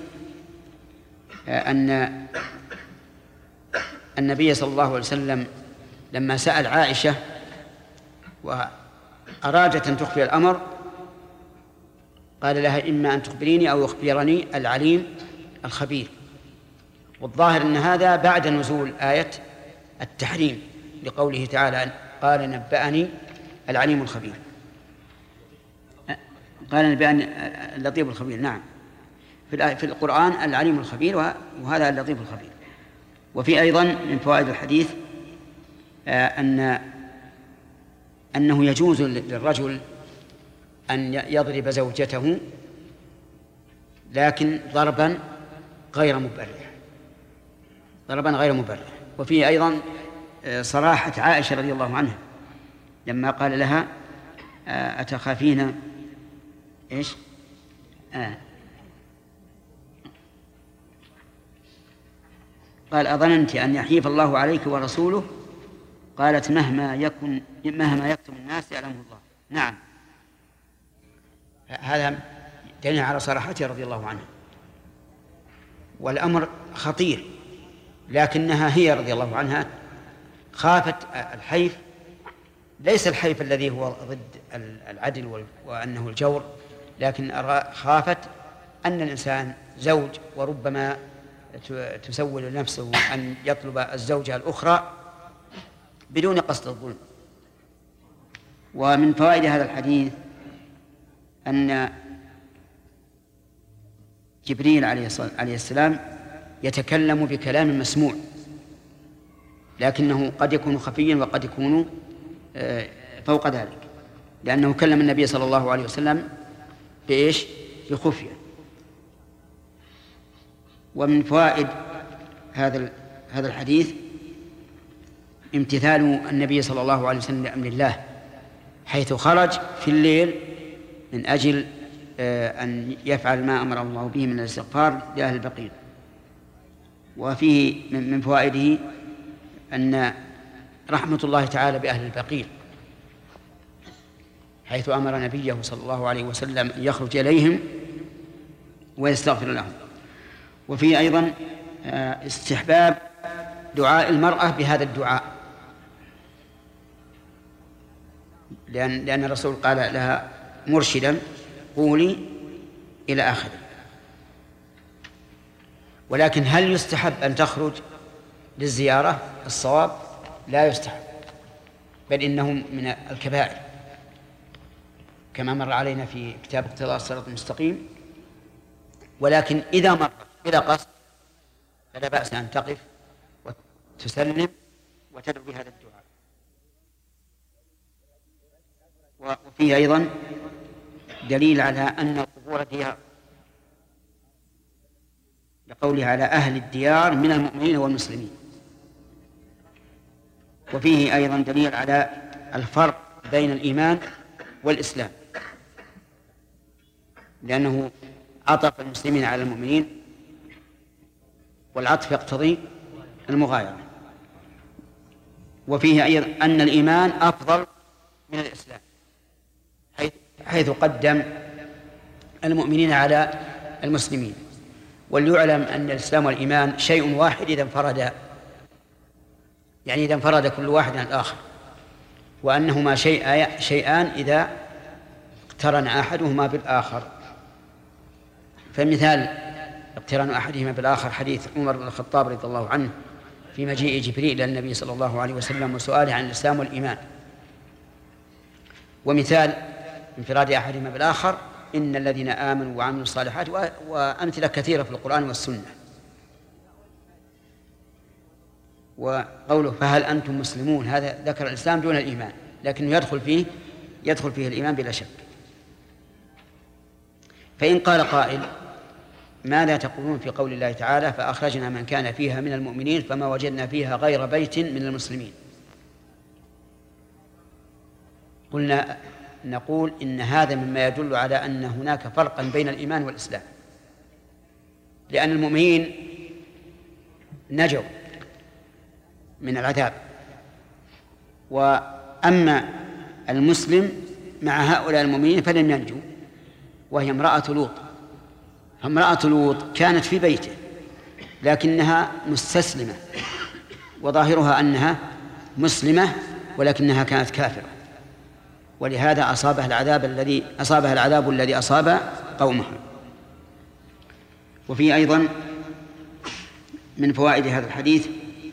أن النبي صلى الله عليه وسلم لما سأل عائشة وأرادت أن تخفي الأمر قال لها إما أن تخبريني أو يخبرني العليم الخبير. والظاهر أن هذا بعد نزول آية التحريم لقوله تعالى قال نبأني العليم الخبير، قال نبأني اللطيف الخبير. نعم، في القرآن العليم الخبير، وهذا اللطيف الخبير. وفي أيضا من فوائد الحديث أنه يجوز للرجل أن يضرب زوجته لكن ضربا غير مبرح. وفيه أيضا صراحة عائشة رضي الله عنها لما قال لها أتخافين إيش؟ قال أظننت أن يحيف الله عليك ورسوله؟ قالت مهما يكتم الناس يعلمه الله. نعم، هذا دليل على صراحته رضي الله عنها. والأمر خطير، لكنها هي رضي الله عنها خافت الحيف، ليس الحيف الذي هو ضد العدل وأنه الجور، لكن خافت أن الإنسان زوج وربما تسول نفسه أن يطلب الزوجة الأخرى بدون قصد الظلم. ومن فوائد هذا الحديث أن جبريل عليه السلام يتكلم بكلام مسموع، لكنه قد يكون خفيا وقد يكون فوق ذلك، لأنه كلم النبي صلى الله عليه وسلم بإيش؟ بخفية. ومن فوائد هذا الحديث امتثال النبي صلى الله عليه وسلم لأمر الله، حيث خرج في الليل من أجل أن يفعل ما أمر الله به من الاستغفار لأهل البقيع. وفيه من فوائده أن رحمة الله تعالى بأهل البقيع، حيث أمر نبيه صلى الله عليه وسلم أن يخرج إليهم ويستغفر لهم. وفيه أيضا استحباب دعاء المرأة بهذا الدعاء، لأن الرسول قال لها مرشدا قولي إلى آخره. ولكن هل يستحب أن تخرج للزيارة؟ الصواب لا يستحب، بل إنه من الكبائر كما مر علينا في كتاب اقتضاء الصراط المستقيم. ولكن إذا مرت بلا قصد فلا بأس أن تقف وتسلم وتدعو بهذا الدعاء. وفيه أيضا دليل على أن القبور فيها لقوله على أهل الديار من المؤمنين والمسلمين. وفيه أيضا دليل على الفرق بين الإيمان والإسلام، لأنه عطف المسلمين على المؤمنين، والعطف يقتضي المغايرة. وفيه أيضا أن الإيمان أفضل من الإسلام، حيث قدم المؤمنين على المسلمين. وليعلم أن الإسلام والإيمان شيء واحد إذا انفردا، يعني إذا انفرد كل واحد عن الآخر، وأنهما شيئان إذا اقترن أحدهما بالآخر. فمثال اقتران أحدهما بالآخر حديث عمر بن الخطاب رضي الله عنه في مجيء جبريل إلى النبي صلى الله عليه وسلم وسؤاله عن الإسلام والإيمان. ومثال انفراد أحدهما بالآخر إن الذين آمنوا وعملوا الصالحات، وأمثلة كثيرة في القرآن والسنة. وقوله فهل أنتم مسلمون، هذا ذكر الإسلام دون الإيمان، لكنه يدخل فيه الإيمان بلا شك. فإن قال قائل ماذا تقولون في قول الله تعالى فأخرجنا من كان فيها من المؤمنين فما وجدنا فيها غير بيت من المسلمين؟ قلنا نقول إن هذا مما يدل على أن هناك فرقا بين الإيمان والإسلام، لأن المؤمنين نجوا من العذاب، وأما المسلم مع هؤلاء المؤمنين فلم ينجوا، وهي امرأة لوط. فامرأة لوط كانت في بيته لكنها مستسلمة، وظاهرها أنها مسلمة ولكنها كانت كافرة، ولهذا أصابها العذاب الذي أصاب قومها. وفي أيضا من فوائد هذا الحديث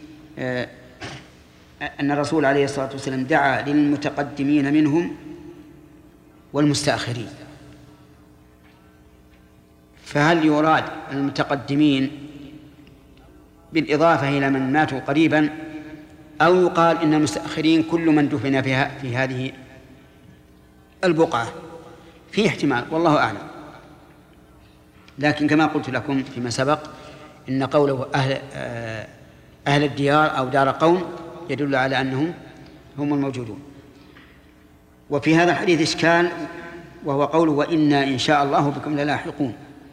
أن الرسول عليه الصلاة والسلام دعا للمتقدمين منهم والمستأخرين. فهل يراد المتقدمين بالإضافة إلى من ماتوا قريبا، أو يقال إن المستأخرين كل من دفن في هذه البقعة؟ فيه احتمال والله أعلم، لكن كما قلت لكم فيما سبق إن قوله أهل الديار أو دار قوم يدل على أنهم هم الموجودون. وفي هذا الحديث إشكال، وهو قوله وإنا إن شاء الله بكم للاحقون،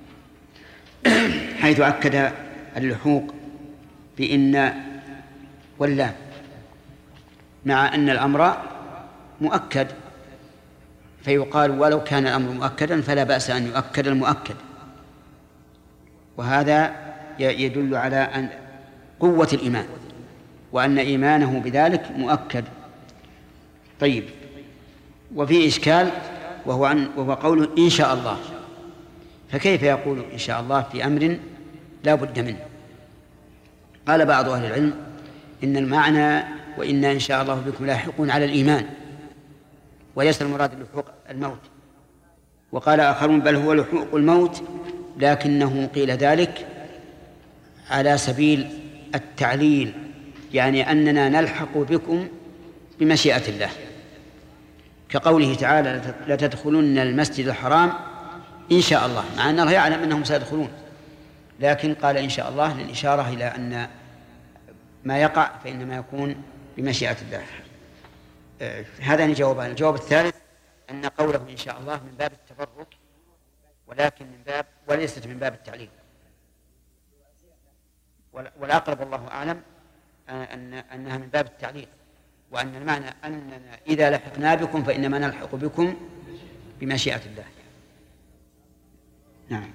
حيث أكد اللحوق بإن واللام، مع أن الأمر مؤكد، فيقال ولو كان الأمر مؤكدا فلا بأس أن يؤكد المؤكد، وهذا يدل على أن قوة الإيمان وأن إيمانه بذلك مؤكد. طيب، وفي إشكال وهو قوله إن شاء الله، فكيف يقول إن شاء الله في أمر لا بد منه؟ قال بعض أهل العلم إن المعنى وإنا إن شاء الله بكم لاحقون على الإيمان، وليس المراد اللحوق الموت. وقال آخرون بل هو لحوق الموت، لكنه قيل ذلك على سبيل التعليل، يعني أننا نلحق بكم بمشيئة الله، كقوله تعالى لتدخلن المسجد الحرام إن شاء الله، مع أن الله يعلم أنهم سيدخلون، لكن قال إن شاء الله للإشارة إلى أن ما يقع فإنما يكون بمشيئة الله. هذان جوابان. الجواب الثالث أن قوله إن شاء الله من باب التفرق، ولكن وليست من باب التعليل، والأقرب الله أعلم أنها من باب التعليل، وأن المعنى أننا إذا لحقنا بكم فإنما نلحق بكم بمشيئة الله. نعم.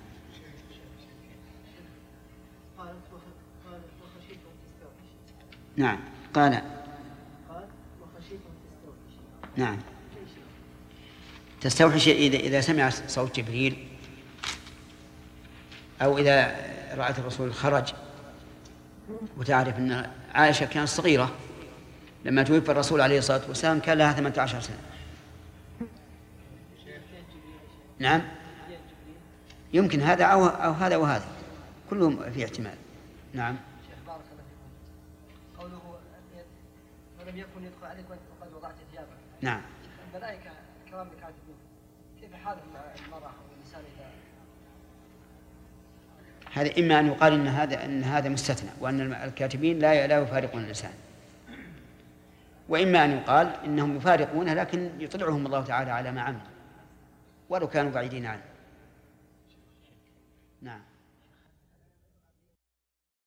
نعم قال نعم تستوحش إذا سمع صوت جبريل، أو إذا رأت الرسول خرج. وتعرف أن عائشة كانت صغيرة لما توفى الرسول عليه الصلاة والسلام، كان لها 18 سنة. نعم يمكن هذا أو هذا وهذا، كلهم في احتمال. نعم. قوله ولم يكن يدخل عليك وقد وضعت ثيابك. نعم. الملائكة كرام كاتبون، كيف حالهم مع المرأة والإنسان إذا هذا إما أن يقال إن هذا مستثنى وأن الكاتبين لا يفارقون الإنسان، وإما أن يقال إنهم يفارقونه لكن يطلعهم الله تعالى على ما عمل ولو كانوا بعيدين عنه. نعم.